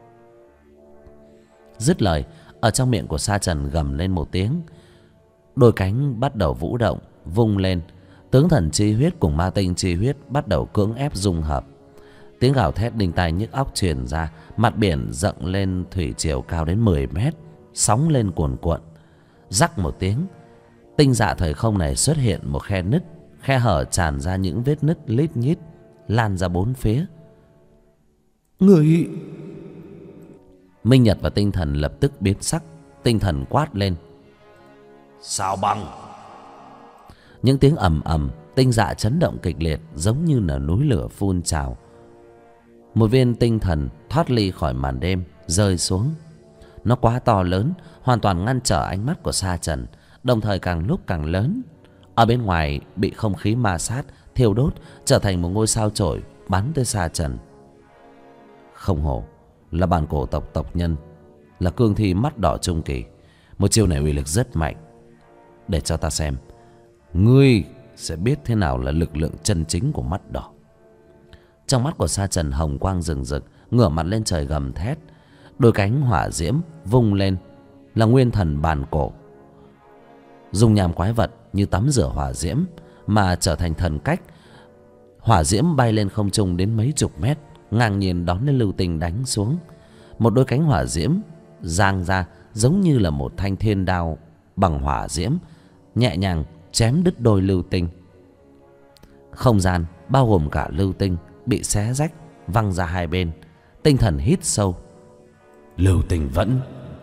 Dứt lời, ở trong miệng của Sa Trần gầm lên một tiếng. Đôi cánh bắt đầu vũ động, vung lên. Tướng thần chi huyết cùng ma tinh chi huyết bắt đầu cưỡng ép dung hợp. Tiếng gào thét đinh tai nhức óc truyền ra. Mặt biển dâng lên thủy triều cao đến 10 mét, sóng lên cuồn cuộn. Rắc một tiếng, tinh dạ thời không này xuất hiện một khe nứt. Khe hở tràn ra những vết nứt lít nhít, lan ra bốn phía. Người... Minh Nhật và Tinh Thần lập tức biến sắc. Tinh Thần quát lên, sao băng. Những tiếng ầm ầm, tinh dạ chấn động kịch liệt, giống như là núi lửa phun trào. Một viên tinh thần thoát ly khỏi màn đêm, rơi xuống. Nó quá to lớn, hoàn toàn ngăn trở ánh mắt của Sa Trần, đồng thời càng lúc càng lớn. Ở bên ngoài bị không khí ma sát, thiêu đốt, trở thành một ngôi sao chổi bắn tới Sa Trần. Không hổ là bản cổ tộc tộc nhân, là cương thi mắt đỏ trung kỳ. Một chiêu này uy lực rất mạnh. Để cho ta xem, ngươi sẽ biết thế nào là lực lượng chân chính của mắt đỏ. Trong mắt của Sa Trần hồng quang rừng rực, ngửa mặt lên trời gầm thét. Đôi cánh hỏa diễm vung lên, là nguyên thần bản cổ. Dung nham quái vật như tắm rửa hỏa diễm mà trở thành thần cách. Hỏa diễm bay lên không trung đến mấy chục mét, ngang nhiên đón lên lưu tinh đánh xuống. Một đôi cánh hỏa diễm giang ra, giống như là một thanh thiên đao bằng hỏa diễm, nhẹ nhàng chém đứt đôi lưu tinh. Không gian bao gồm cả lưu tinh bị xé rách, văng ra hai bên. Tinh Thần hít sâu. Lưu tinh vẫn.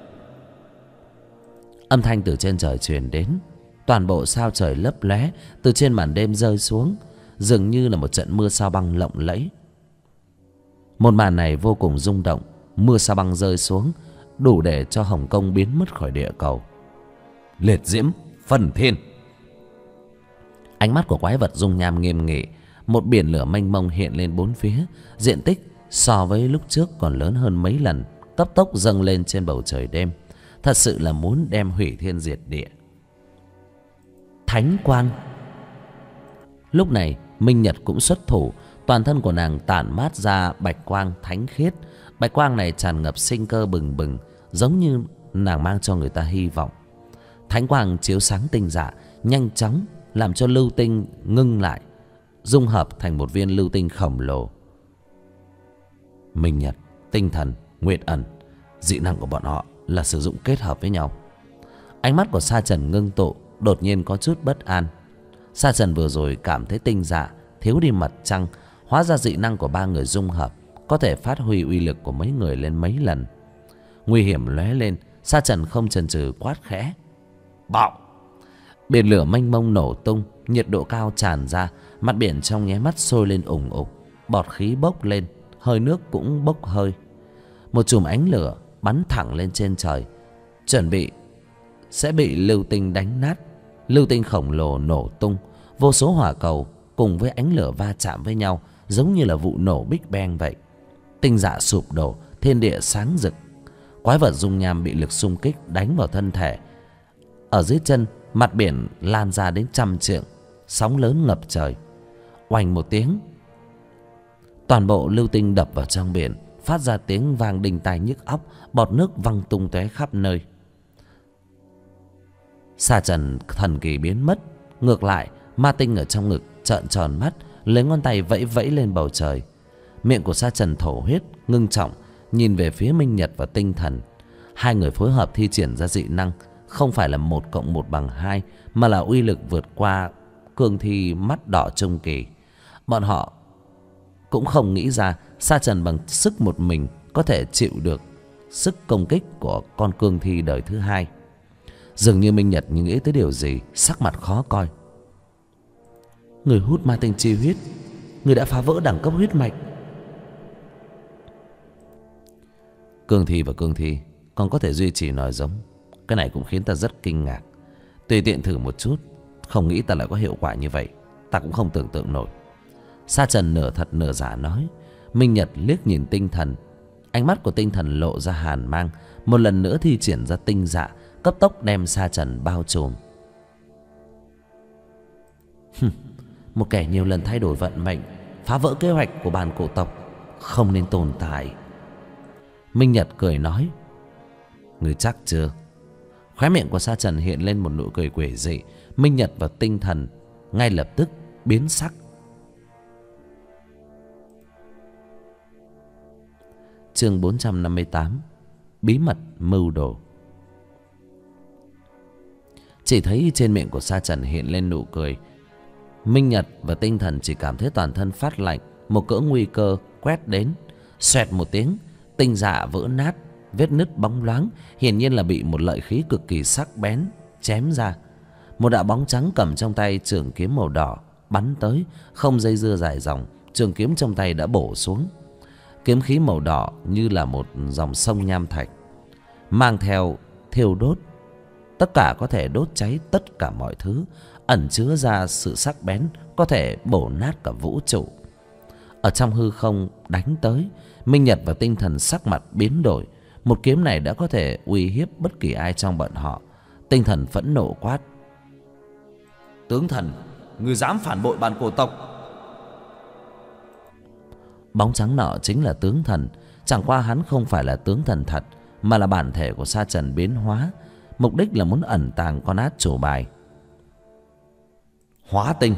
Âm thanh từ trên trời truyền đến. Toàn bộ sao trời lấp lóe, từ trên màn đêm rơi xuống, dường như là một trận mưa sao băng lộng lẫy. Một màn này vô cùng rung động. Mưa sao băng rơi xuống, đủ để cho Hồng Kông biến mất khỏi địa cầu. Liệt diễm phần thiên. Ánh mắt của quái vật dung nham nghiêm nghị. Một biển lửa mênh mông hiện lên bốn phía, diện tích so với lúc trước còn lớn hơn mấy lần, cấp tốc dâng lên trên bầu trời đêm. Thật sự là muốn đem hủy thiên diệt địa. Thánh quang. Lúc này Minh Nhật cũng xuất thủ. Toàn thân của nàng tản mát ra bạch quang thánh khiết. Bạch quang này tràn ngập sinh cơ bừng bừng, giống như nàng mang cho người ta hy vọng. Thánh quang chiếu sáng tinh dạ, nhanh chóng làm cho lưu tinh ngưng lại, dung hợp thành một viên lưu tinh khổng lồ. Minh Nhật, Tinh Thần, Nguyệt Ẩn dị năng của bọn họ là sử dụng kết hợp với nhau. Ánh mắt của Sa Trần ngưng tụ, đột nhiên có chút bất an. Sa Trần vừa rồi cảm thấy tinh dạ thiếu đi mặt trăng, hóa ra dị năng của ba người dung hợp có thể phát huy uy lực của mấy người lên mấy lần. Nguy hiểm lóe lên, Sa Trần không chần chừ quát khẽ: bạo! Biển lửa mênh mông nổ tung, nhiệt độ cao tràn ra, mặt biển trong nháy mắt sôi lên ủng ục, bọt khí bốc lên, hơi nước cũng bốc hơi. Một chùm ánh lửa bắn thẳng lên trên trời, chuẩn bị sẽ bị lưu tinh đánh nát. Lưu tinh khổng lồ nổ tung, vô số hỏa cầu cùng với ánh lửa va chạm với nhau, giống như là vụ nổ Big Bang vậy. Tinh dạ sụp đổ, thiên địa sáng rực. Quái vật dung nham bị lực xung kích đánh vào thân thể. Ở dưới chân, mặt biển lan ra đến 100 trượng, sóng lớn ngập trời. Oành một tiếng, toàn bộ lưu tinh đập vào trong biển, phát ra tiếng vang đinh tai nhức óc, bọt nước văng tung tóe khắp nơi. Sa Trần thần kỳ biến mất. Ngược lại, ma tinh ở trong ngực trợn tròn mắt, lấy ngón tay vẫy vẫy lên bầu trời. Miệng của Sa Trần thổ huyết, ngưng trọng nhìn về phía Minh Nhật và Tinh Thần. Hai người phối hợp thi triển ra dị năng, không phải là 1 + 1 = 2, mà là uy lực vượt qua cương thi mắt đỏ trung kỳ. Bọn họ cũng không nghĩ ra Sa Trần bằng sức một mình có thể chịu được sức công kích của con cương thi đời thứ hai. Dường như Minh Nhật nghĩ tới điều gì, sắc mặt khó coi. Người hút ma tinh chi huyết, người đã phá vỡ đẳng cấp huyết mạch. Cương thi và cương thi còn có thể duy trì nòi giống, cái này cũng khiến ta rất kinh ngạc. Tùy tiện thử một chút, không nghĩ ta lại có hiệu quả như vậy. Ta cũng không tưởng tượng nổi. Sa Trần nửa thật nửa giả nói. Minh Nhật liếc nhìn Tinh Thần. Ánh mắt của Tinh Thần lộ ra hàn mang, một lần nữa thi triển ra tinh dạ, cấp tốc đem Sa Trần bao trùm. Một kẻ nhiều lần thay đổi vận mệnh, phá vỡ kế hoạch của bàn cổ tộc, không nên tồn tại. Minh Nhật cười nói. Người chắc chưa? Khóe miệng của Sa Trần hiện lên một nụ cười quỷ dị. Minh Nhật và Tinh Thần ngay lập tức biến sắc. Chương 458: Bí mật mưu đồ. Chỉ thấy trên miệng của Sa Trần hiện lên nụ cười. Minh Nhật và Tinh Thần chỉ cảm thấy toàn thân phát lạnh. Một cỡ nguy cơ quét đến. Xoẹt một tiếng, tinh dạ vỡ nát, vết nứt bóng loáng, hiển nhiên là bị một lợi khí cực kỳ sắc bén chém ra. Một đạo bóng trắng cầm trong tay trường kiếm màu đỏ bắn tới, không dây dưa dài dòng, trường kiếm trong tay đã bổ xuống. Kiếm khí màu đỏ như là một dòng sông nham thạch, mang theo thiêu đốt, tất cả có thể đốt cháy tất cả mọi thứ, ẩn chứa ra sự sắc bén có thể bổ nát cả vũ trụ. Ở trong hư không đánh tới, Minh Nhật và Tinh Thần sắc mặt biến đổi. Một kiếm này đã có thể uy hiếp bất kỳ ai trong bọn họ. Tinh Thần phẫn nộ quát. Tướng thần, người dám phản bội bàn cổ tộc. Bóng trắng nọ chính là tướng thần. Chẳng qua hắn không phải là tướng thần thật, mà là bản thể của Sa Trần biến hóa. Mục đích là muốn ẩn tàng con át chủ bài. Hóa tinh.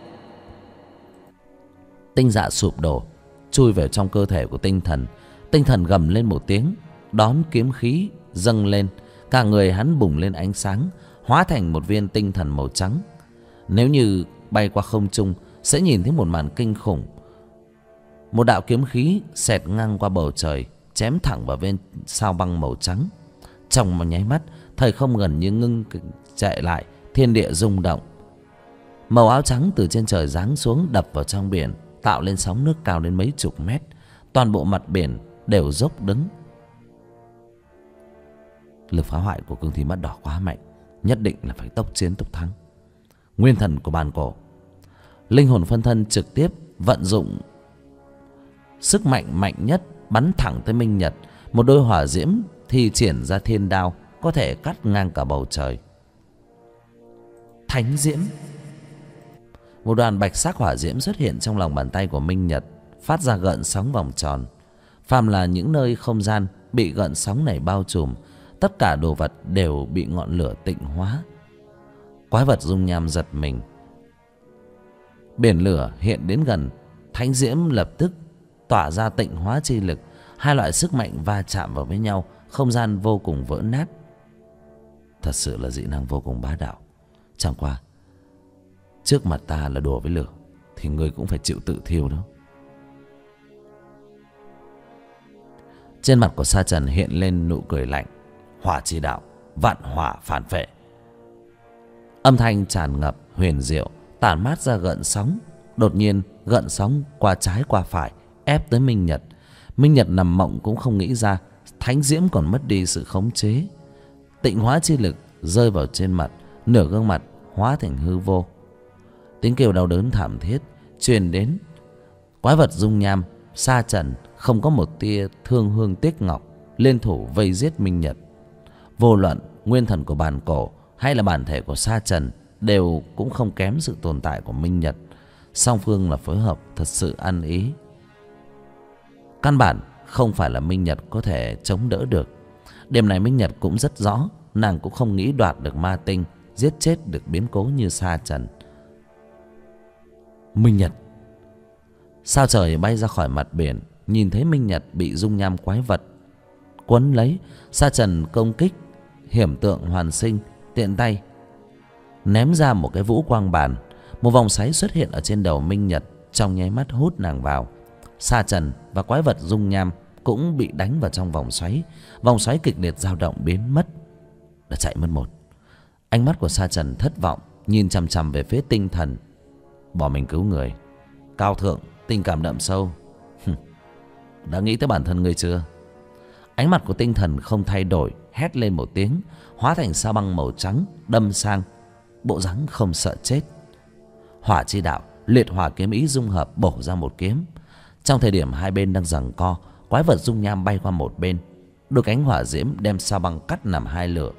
Tinh dạ sụp đổ, chui vào trong cơ thể của Tinh Thần. Tinh Thần gầm lên một tiếng, đón kiếm khí dâng lên. Cả người hắn bùng lên ánh sáng, hóa thành một viên tinh thần màu trắng. Nếu như bay qua không trung, sẽ nhìn thấy một màn kinh khủng. Một đạo kiếm khí xẹt ngang qua bầu trời, chém thẳng vào viên sao băng màu trắng. Trong một nháy mắt, thời không gần như ngưng chạy lại, thiên địa rung động. Màu áo trắng từ trên trời giáng xuống, đập vào trong biển, tạo lên sóng nước cao đến mấy chục mét. Toàn bộ mặt biển đều dốc đứng. Lực phá hoại của cương thi mắt đỏ quá mạnh, nhất định là phải tốc chiến tốc thắng. Nguyên thần của bàn cổ, linh hồn phân thân trực tiếp vận dụng sức mạnh mạnh nhất, bắn thẳng tới Minh Nhật. Một đôi hỏa diễm thi triển ra thiên đao, có thể cắt ngang cả bầu trời. Thánh diễm. Một đoàn bạch sắc hỏa diễm xuất hiện trong lòng bàn tay của Minh Nhật, phát ra gợn sóng vòng tròn. Phàm là những nơi không gian bị gợn sóng này bao trùm, tất cả đồ vật đều bị ngọn lửa tịnh hóa. Quái vật dung nham giật mình. Biển lửa hiện đến gần, thánh diễm lập tức tỏa ra tịnh hóa chi lực. Hai loại sức mạnh va chạm vào với nhau, không gian vô cùng vỡ nát. Thật sự là dị năng vô cùng bá đạo. Chẳng qua trước mặt ta là đùa với lửa thì ngươi cũng phải chịu tự thiêu đó. Trên mặt của Sa Trần hiện lên nụ cười lạnh. Hỏa chi đạo, vạn hỏa phản phệ. Âm thanh tràn ngập huyền diệu, tản mát ra gợn sóng. Đột nhiên gợn sóng qua trái qua phải ép tới Minh Nhật. Minh Nhật nằm mộng cũng không nghĩ ra thánh diễm còn mất đi sự khống chế. Tịnh hóa chi lực rơi vào trên mặt, nửa gương mặt hóa thành hư vô. Tiếng kêu đau đớn thảm thiết truyền đến. Quái vật dung nham Sa Trần không có một tia thương hương tiếc ngọc, liên thủ vây giết Minh Nhật. Vô luận nguyên thần của bản cổ hay là bản thể của Sa Trần đều cũng không kém sự tồn tại của Minh Nhật. Song phương là phối hợp thật sự ăn ý. Căn bản không phải là Minh Nhật có thể chống đỡ được. Điểm này Minh Nhật cũng rất rõ. Nàng cũng không nghĩ đoạt được ma tinh, giết chết được biến cố như Sa Trần. Minh Nhật. Sao trời bay ra khỏi mặt biển, nhìn thấy Minh Nhật bị dung nham quái vật quấn lấy. Sa Trần công kích hiểm tượng hoàn sinh, tiện tay ném ra một cái vũ quang bàn. Một vòng xoáy xuất hiện ở trên đầu Minh Nhật, trong nháy mắt hút nàng vào. Sa Trần và quái vật dung nham cũng bị đánh vào trong vòng xoáy. Vòng xoáy kịch liệt dao động biến mất. Đã chạy mất một. Ánh mắt của Sa Trần thất vọng, nhìn chằm chằm về phía tinh thần. Bỏ mình cứu người, cao thượng, tình cảm đậm sâu. Đã nghĩ tới bản thân ngươi chưa? Ánh mặt của tinh thần không thay đổi, hét lên một tiếng, hóa thành sao băng màu trắng đâm sang. Bộ dáng không sợ chết. Hỏa chi đạo, liệt hỏa kiếm ý dung hợp bổ ra một kiếm. Trong thời điểm hai bên đang giằng co, quái vật dung nham bay qua một bên, đôi cánh hỏa diễm đem sao băng cắt làm hai lửa.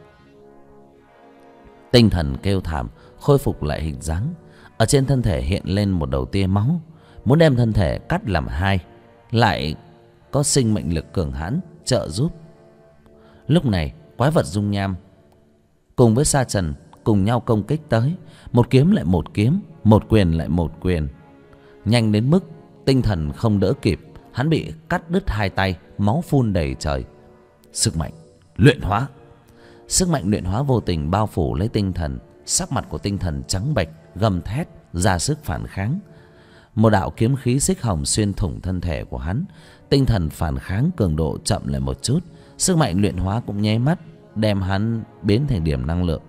Tinh thần kêu thảm, khôi phục lại hình dáng. Ở trên thân thể hiện lên một đầu tia máu, muốn đem thân thể cắt làm hai, lại có sinh mệnh lực cường hãn trợ giúp. Lúc này quái vật dung nham cùng với Sa Trần cùng nhau công kích tới. Một kiếm lại một kiếm, một quyền lại một quyền, nhanh đến mức tinh thần không đỡ kịp. Hắn bị cắt đứt hai tay, máu phun đầy trời. Sức mạnh luyện hóa. Sức mạnh luyện hóa vô tình bao phủ lấy tinh thần. Sắc mặt của tinh thần trắng bệch, gầm thét ra sức phản kháng. Một đạo kiếm khí xích hồng xuyên thủng thân thể của hắn. Tinh thần phản kháng cường độ chậm lại một chút. Sức mạnh luyện hóa cũng nháy mắt đem hắn biến thành điểm năng lượng.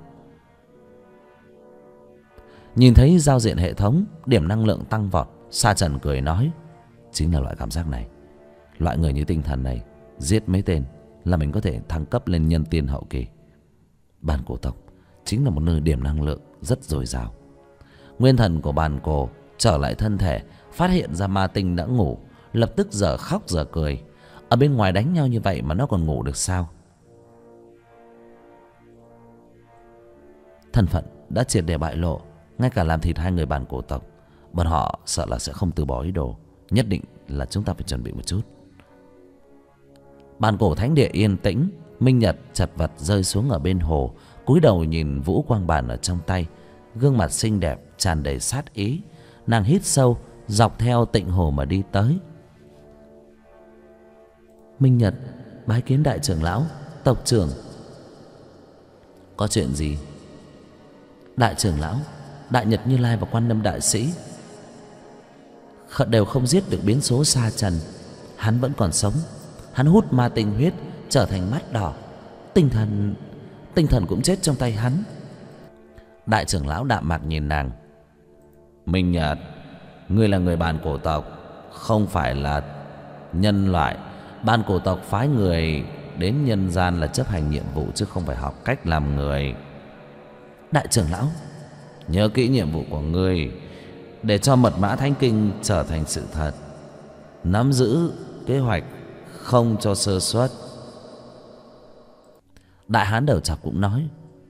Nhìn thấy giao diện hệ thống, điểm năng lượng tăng vọt, Sa Trần cười nói: chính là loại cảm giác này. Loại người như tinh thần này, giết mấy tên là mình có thể thăng cấp lên nhân tiên hậu kỳ. Bản cổ tộc chính là một nơi điểm năng lượng rất dồi dào. Nguyên thần của bản cổ trở lại thân thể, phát hiện ra ma tinh đã ngủ, lập tức giờ khóc giờ cười. Ở bên ngoài đánh nhau như vậy mà nó còn ngủ được sao? Thân phận đã triệt để bại lộ, ngay cả làm thịt hai người bản cổ tộc, bọn họ sợ là sẽ không từ bỏ ý đồ. Nhất định là chúng ta phải chuẩn bị một chút. Bản cổ thánh địa yên tĩnh. Minh Nhật chật vật rơi xuống ở bên hồ, cúi đầu nhìn vũ quang bản ở trong tay. Gương mặt xinh đẹp tràn đầy sát ý. Nàng hít sâu, dọc theo tịnh hồ mà đi tới. Minh Nhật bái kiến đại trưởng lão, tộc trưởng. Có chuyện gì? Đại trưởng lão, Đại Nhật Như Lai và Quan Âm đại sĩ đều không giết được biến số Sa Trần. Hắn vẫn còn sống. Hắn hút ma tinh huyết trở thành mắt đỏ. Tinh thần cũng chết trong tay hắn. Đại trưởng lão đạm mạc nhìn nàng. Minh Nhật, ngươi là người bản cổ tộc, không phải là nhân loại. Bản cổ tộc phái người đến nhân gian là chấp hành nhiệm vụ, chứ không phải học cách làm người. Đại trưởng lão, nhớ kỹ nhiệm vụ của ngươi, để cho mật mã thánh kinh trở thành sự thật. Nắm giữ kế hoạch, không cho sơ suất. Đại hán đầu chọc cũng nói: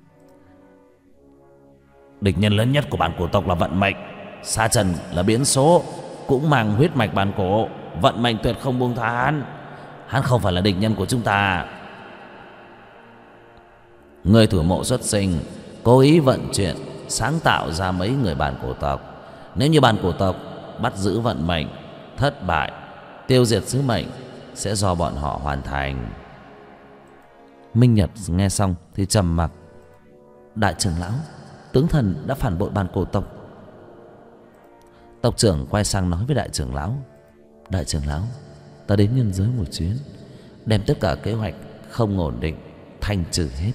địch nhân lớn nhất của bản cổ tộc là vận mệnh. Sa Trần là biến số, cũng mang huyết mạch bản cổ. Vận mệnh tuyệt không buông tha hắn. Hắn không phải là địch nhân của chúng ta. Người thủ mộ xuất sinh, cố ý vận chuyển, sáng tạo ra mấy người bản cổ tộc. Nếu như bản cổ tộc bắt giữ vận mệnh, thất bại, tiêu diệt sứ mệnh sẽ do bọn họ hoàn thành. Minh Nhật nghe xong thì trầm mặc. Đại trưởng lão, tướng thần đã phản bội bản cổ tộc. Tộc trưởng quay sang nói với đại trưởng lão: Đại trưởng lão, ta đến nhân giới một chuyến, đem tất cả kế hoạch không ổn định thanh trừ hết.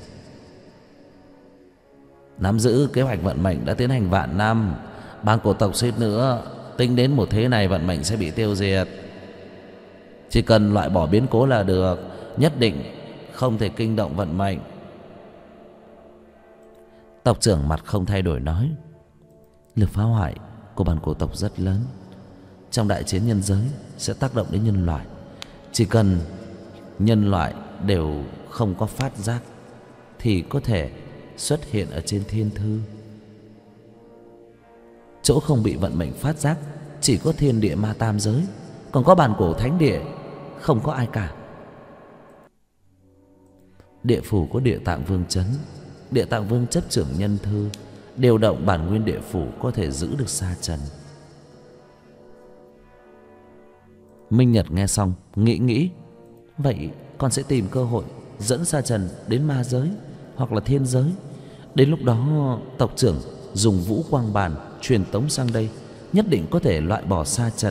Nắm giữ kế hoạch vận mệnh đã tiến hành vạn năm, bản cổ tộc suýt nữa tính đến một thế này vận mệnh sẽ bị tiêu diệt. Chỉ cần loại bỏ biến cố là được, nhất định không thể kinh động vận mệnh. Tộc trưởng mặt không thay đổi nói: Lực phá hoại của bản cổ tộc rất lớn, trong đại chiến nhân giới sẽ tác động đến nhân loại. Chỉ cần nhân loại đều không có phát giác thì có thể xuất hiện ở trên thiên thư. Chỗ không bị vận mệnh phát giác chỉ có thiên địa ma tam giới, còn có bản cổ thánh địa không có ai cả. Địa phủ có địa tạng vương chấn, địa tạng vương chấp trưởng nhân thư, điều động bản nguyên địa phủ có thể giữ được sa trần. Minh Nhật nghe xong nghĩ, vậy con sẽ tìm cơ hội dẫn sa trần đến ma giới hoặc là thiên giới. Đến lúc đó tộc trưởng dùng vũ quang bàn truyền tống sang đây, nhất định có thể loại bỏ sa trần.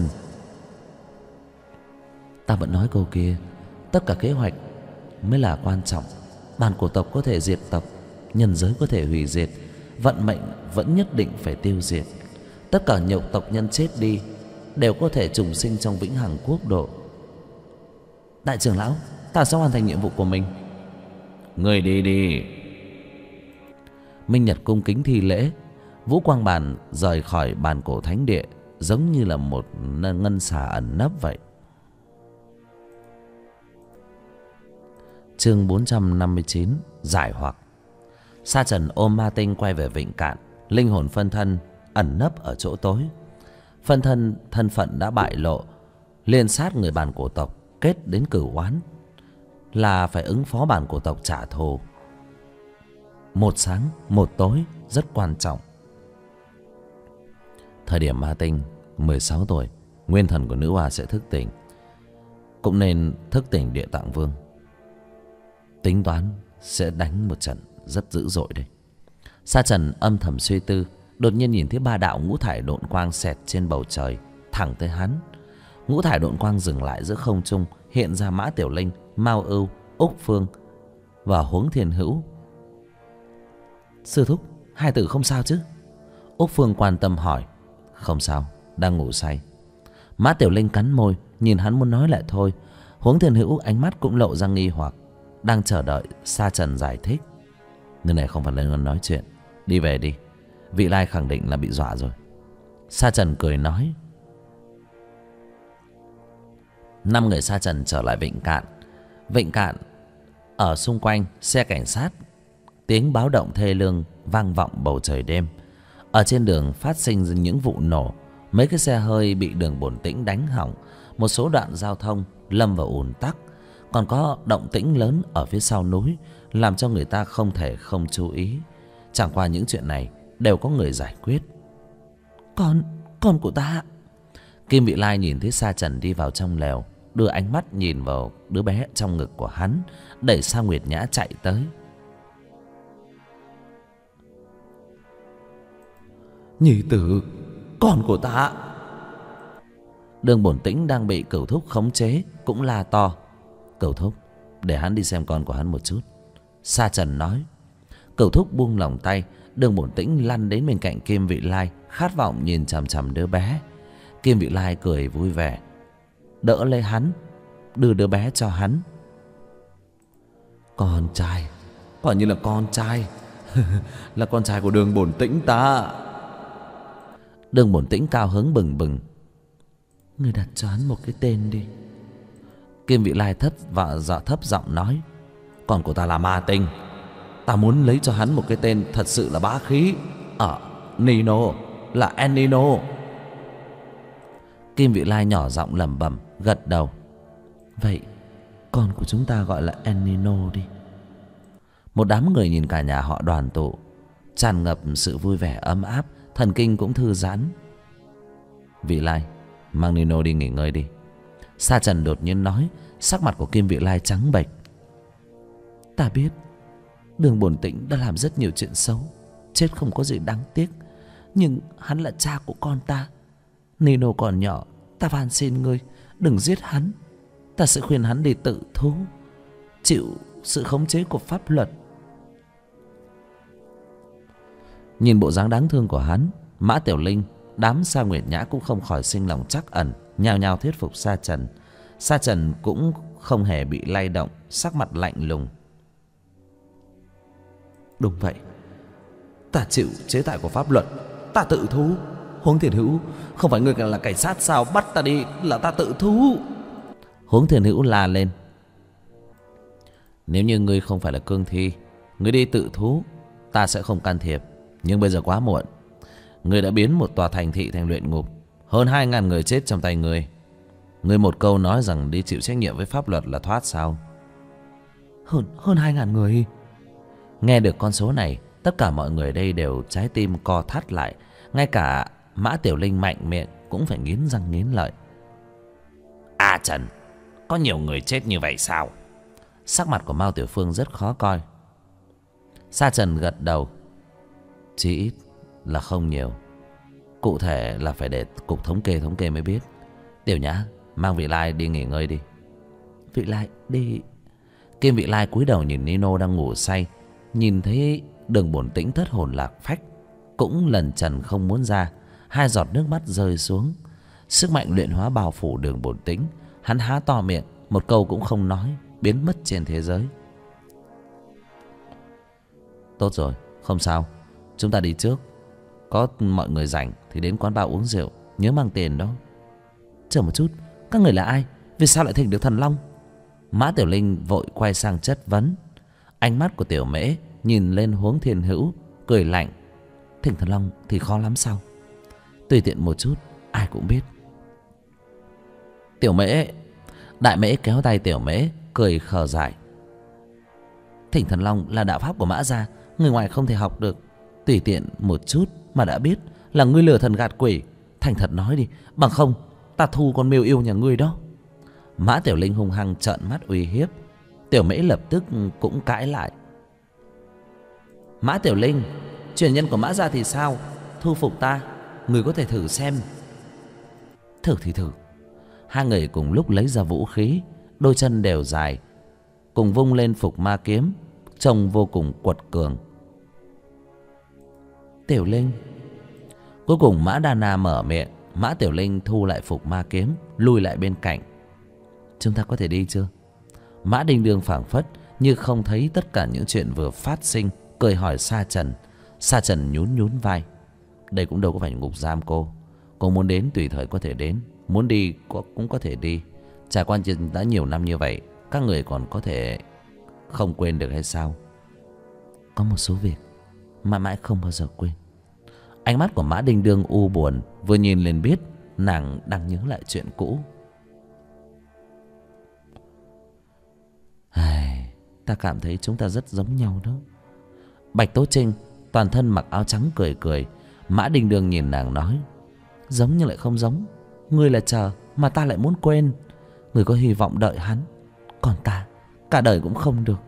Ta vẫn nói câu kia, tất cả kế hoạch mới là quan trọng. Bản cổ tộc có thể diệt tộc, nhân giới có thể hủy diệt, vận mệnh vẫn nhất định phải tiêu diệt. Tất cả nhộc tộc nhân chết đi đều có thể trùng sinh trong vĩnh hằng quốc độ. Đại trưởng lão, ta sẽ hoàn thành nhiệm vụ của mình. Người đi đi. Minh Nhật cung kính thi lễ. Vũ quang bàn rời khỏi bản cổ thánh địa, giống như là một ngân xà ẩn nấp vậy. Chương 459 giải hoặc. Sa trần ôm ma tinh quay về Vịnh Cạn. Linh hồn phân thân ẩn nấp ở chỗ tối. Phân thân thân phận đã bại lộ, liên sát người bản cổ tộc, kết đến cửu oán, là phải ứng phó bản cổ tộc trả thù. Một sáng một tối rất quan trọng. Thời điểm ma tinh 16 tuổi, nguyên thần của nữ hoa sẽ thức tỉnh, cũng nên thức tỉnh địa tạng vương. Tính toán sẽ đánh một trận rất dữ dội đây. Sa trần âm thầm suy tư, đột nhiên nhìn thấy ba đạo ngũ thải độn quang xẹt trên bầu trời thẳng tới hắn. Ngũ thải độn quang dừng lại giữa không trung, hiện ra Mã Tiểu Linh, Mao Ưu, Úc Phương và Huống Thiên Hữu. Sư thúc, hai tử không sao chứ? Úc Phương quan tâm hỏi. Không sao, đang ngủ say. Mã Tiểu Linh cắn môi, nhìn hắn muốn nói lại thôi. Huống Thiên Hữu ánh mắt cũng lộ ra nghi hoặc, đang chờ đợi Sa trần giải thích. Nơi này không phải là nói chuyện, đi về đi. Vị lai khẳng định là bị dọa rồi. Sa trần cười nói. 5 người Sa trần trở lại Vịnh Cạn. Vịnh Cạn ở xung quanh xe cảnh sát, tiếng báo động thê lương vang vọng bầu trời đêm. Ở trên đường phát sinh những vụ nổ, mấy cái xe hơi bị đường Bổn Tĩnh đánh hỏng, một số đoạn giao thông lâm vào ùn tắc, còn có động tĩnh lớn ở phía sau núi làm cho người ta không thể không chú ý. Chẳng qua những chuyện này đều có người giải quyết. Con của ta. Kim Vị Lai nhìn thấy Sa trần đi vào trong lều, đưa ánh mắt nhìn vào đứa bé trong ngực của hắn, đẩy Sa Nguyệt Nhã chạy tới. Nhi tử, con của ta. Đường Bổn Tĩnh đang bị Cửu Thúc khống chế cũng la to. Cửu Thúc, để hắn đi xem con của hắn một chút. Sa trần nói. Cửu Thúc buông lỏng tay. Đường Bổn Tĩnh lăn đến bên cạnh Kim Vị Lai, khát vọng nhìn chằm chằm đứa bé. Kim Vị Lai cười vui vẻ, đỡ lấy hắn, đưa đứa bé cho hắn. Con trai, quả như là con trai. Là con trai của Đường Bổn Tĩnh ta. Đường Bổn Tĩnh cao hứng bừng bừng. Người đặt cho hắn một cái tên đi. Kim Vị Lai thấp giọng nói. Con của ta là Ma Tinh, ta muốn lấy cho hắn một cái tên thật sự là bá khí. Nino, là Enino. Kim Vị Lai nhỏ giọng lẩm bẩm, gật đầu. Vậy con của chúng ta gọi là Enino đi. Một đám người nhìn cả nhà họ đoàn tụ, tràn ngập sự vui vẻ ấm áp, thần kinh cũng thư giãn. Vị Lai, mang Nino đi nghỉ ngơi đi. Sa trần đột nhiên nói, sắc mặt của Kim Vị Lai trắng bệch. Ta biết Đường Bổn Tĩnh đã làm rất nhiều chuyện xấu, chết không có gì đáng tiếc. Nhưng hắn là cha của con ta. Nino còn nhỏ, ta van xin ngươi đừng giết hắn. Ta sẽ khuyên hắn đi tự thú, chịu sự khống chế của pháp luật. Nhìn bộ dáng đáng thương của hắn, Mã Tiểu Linh, đám Sa Nguyệt Nhã cũng không khỏi sinh lòng trắc ẩn, nhao nhao thuyết phục Sa Trần. Sa Trần cũng không hề bị lay động, sắc mặt lạnh lùng. Đúng vậy, ta chịu chế tài của pháp luật, ta tự thú. Huống Thiền Hữu, không phải ngươi là cảnh sát sao? Bắt ta đi là ta tự thú. Huống Thiền Hữu la lên. Nếu như ngươi không phải là cương thi, ngươi đi tự thú, ta sẽ không can thiệp. Nhưng bây giờ quá muộn. Ngươi đã biến một tòa thành thị thành luyện ngục, hơn 2.000 người chết trong tay ngươi. Ngươi một câu nói rằng đi chịu trách nhiệm với pháp luật là thoát sao? Hơn 2.000 người? Nghe được con số này, tất cả mọi người đây đều trái tim co thắt lại. Ngay cả Mã Tiểu Linh mạnh miệng cũng phải nghiến răng nghiến lợi. À Trần, có nhiều người chết như vậy sao? Sắc mặt của Mao Tiểu Phương rất khó coi. Sa Trần gật đầu. Chỉ ít là không nhiều. Cụ thể là phải để cục thống kê mới biết. Tiểu Nhã, mang Vị Lai đi nghỉ ngơi đi. Vị Lai đi? Kim Vị Lai cúi đầu nhìn Nino đang ngủ say, nhìn thấy Đường Bổn Tĩnh thất hồn lạc phách, cũng lần trần không muốn ra. 2 giọt nước mắt rơi xuống. Sức mạnh luyện hóa bao phủ Đường Bổn Tĩnh. Hắn há to miệng, một câu cũng không nói, biến mất trên thế giới. Tốt rồi, không sao, chúng ta đi trước. Có mọi người rảnh thì đến quán bar uống rượu, nhớ mang tiền đó. Chờ một chút, các người là ai? Vì sao lại thành được thần long? Mã Tiểu Linh vội quay sang chất vấn. Ánh mắt của Tiểu Mễ nhìn lên Huống Thiên Hữu, cười lạnh. Thành thần long thì khó lắm sao? Tùy tiện một chút, ai cũng biết. Tiểu Mễ. Đại Mễ kéo tay Tiểu Mễ, cười khờ dại. Thỉnh thần long là đạo pháp của Mã gia, người ngoài không thể học được. Tùy tiện một chút mà đã biết là ngươi lừa thần gạt quỷ. Thành thật nói đi, bằng không ta thu con miêu yêu nhà ngươi đó. Mã Tiểu Linh hung hăng trợn mắt uy hiếp. Tiểu Mễ lập tức cũng cãi lại. Mã Tiểu Linh, truyền nhân của Mã gia thì sao? Thu phục ta, người có thể thử xem. Thử thì thử. Hai người cùng lúc lấy ra vũ khí, đôi chân đều dài, cùng vung lên phục ma kiếm, trông vô cùng quật cường. Tiểu Linh. Cuối cùng Mã Đa Na mở miệng. Mã Tiểu Linh thu lại phục ma kiếm, lùi lại bên cạnh. Chúng ta có thể đi chưa? Mã Đinh Đương phảng phất như không thấy tất cả những chuyện vừa phát sinh, cười hỏi Sa Trần. Sa Trần nhún nhún vai. Đây cũng đâu có phải ngục giam cô. Cô muốn đến tùy thời có thể đến, muốn đi cũng có thể đi. Trải qua đã nhiều năm như vậy, các người còn có thể không quên được hay sao? Có một số việc mãi mãi không bao giờ quên. Ánh mắt của Mã Đinh Đương u buồn, vừa nhìn liền biết nàng đang nhớ lại chuyện cũ. Ta cảm thấy chúng ta rất giống nhau đó. Bạch Tố Trinh toàn thân mặc áo trắng cười cười. Mã Đinh Đương nhìn nàng nói. Giống nhưng lại không giống. Ngươi là chờ mà ta lại muốn quên. Ngươi có hy vọng đợi hắn, còn ta cả đời cũng không được.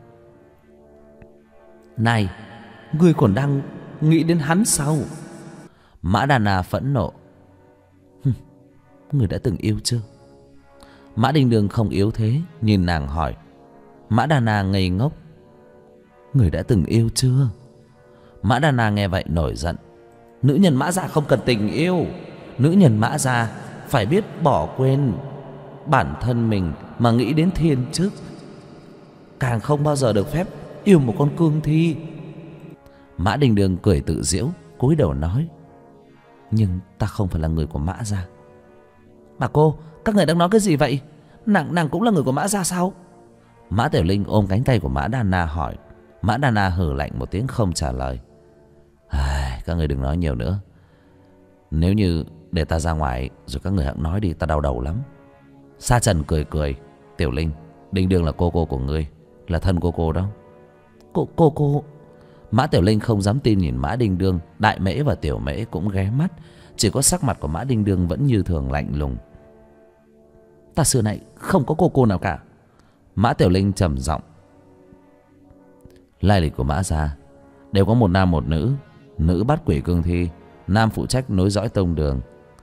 Này, ngươi còn đang nghĩ đến hắn sao? Mã Đà Na phẫn nộ. Ngươi đã từng yêu chưa? Mã Đinh Đương không yếu thế, nhìn nàng hỏi. Mã Đà Na ngây ngốc. Ngươi đã từng yêu chưa? Mã Đà Na nghe vậy nổi giận. Nữ nhân Mã gia không cần tình yêu. Nữ nhân Mã gia phải biết bỏ quên bản thân mình mà nghĩ đến thiên chức. Càng không bao giờ được phép yêu một con cương thi. Mã Đinh Đương cười tự giễu, cúi đầu nói. Nhưng ta không phải là người của Mã gia. Bà cô, các người đang nói cái gì vậy? Nàng cũng là người của Mã gia sao? Mã Tiểu Linh ôm cánh tay của Mã Đa Na hỏi. Mã Đa Na hừ lạnh một tiếng không trả lời. Các người đừng nói nhiều nữa. Nếu như để ta ra ngoài rồi các người hãng nói đi, ta đau đầu lắm. Sa Trần cười cười. Tiểu Linh, Đinh Đương là cô của ngươi, là thân cô đó. Cô. Mã Tiểu Linh không dám tin nhìn Mã Đinh Đương. Đại Mễ và Tiểu Mễ cũng ghé mắt. Chỉ có sắc mặt của Mã Đinh Đương vẫn như thường lạnh lùng. Ta xưa nay không có cô nào cả. Mã Tiểu Linh trầm giọng. Lai lịch của Mã gia đều có một nam một nữ. Nữ bắt quỷ cương thi, nam phụ trách nối dõi tông đường.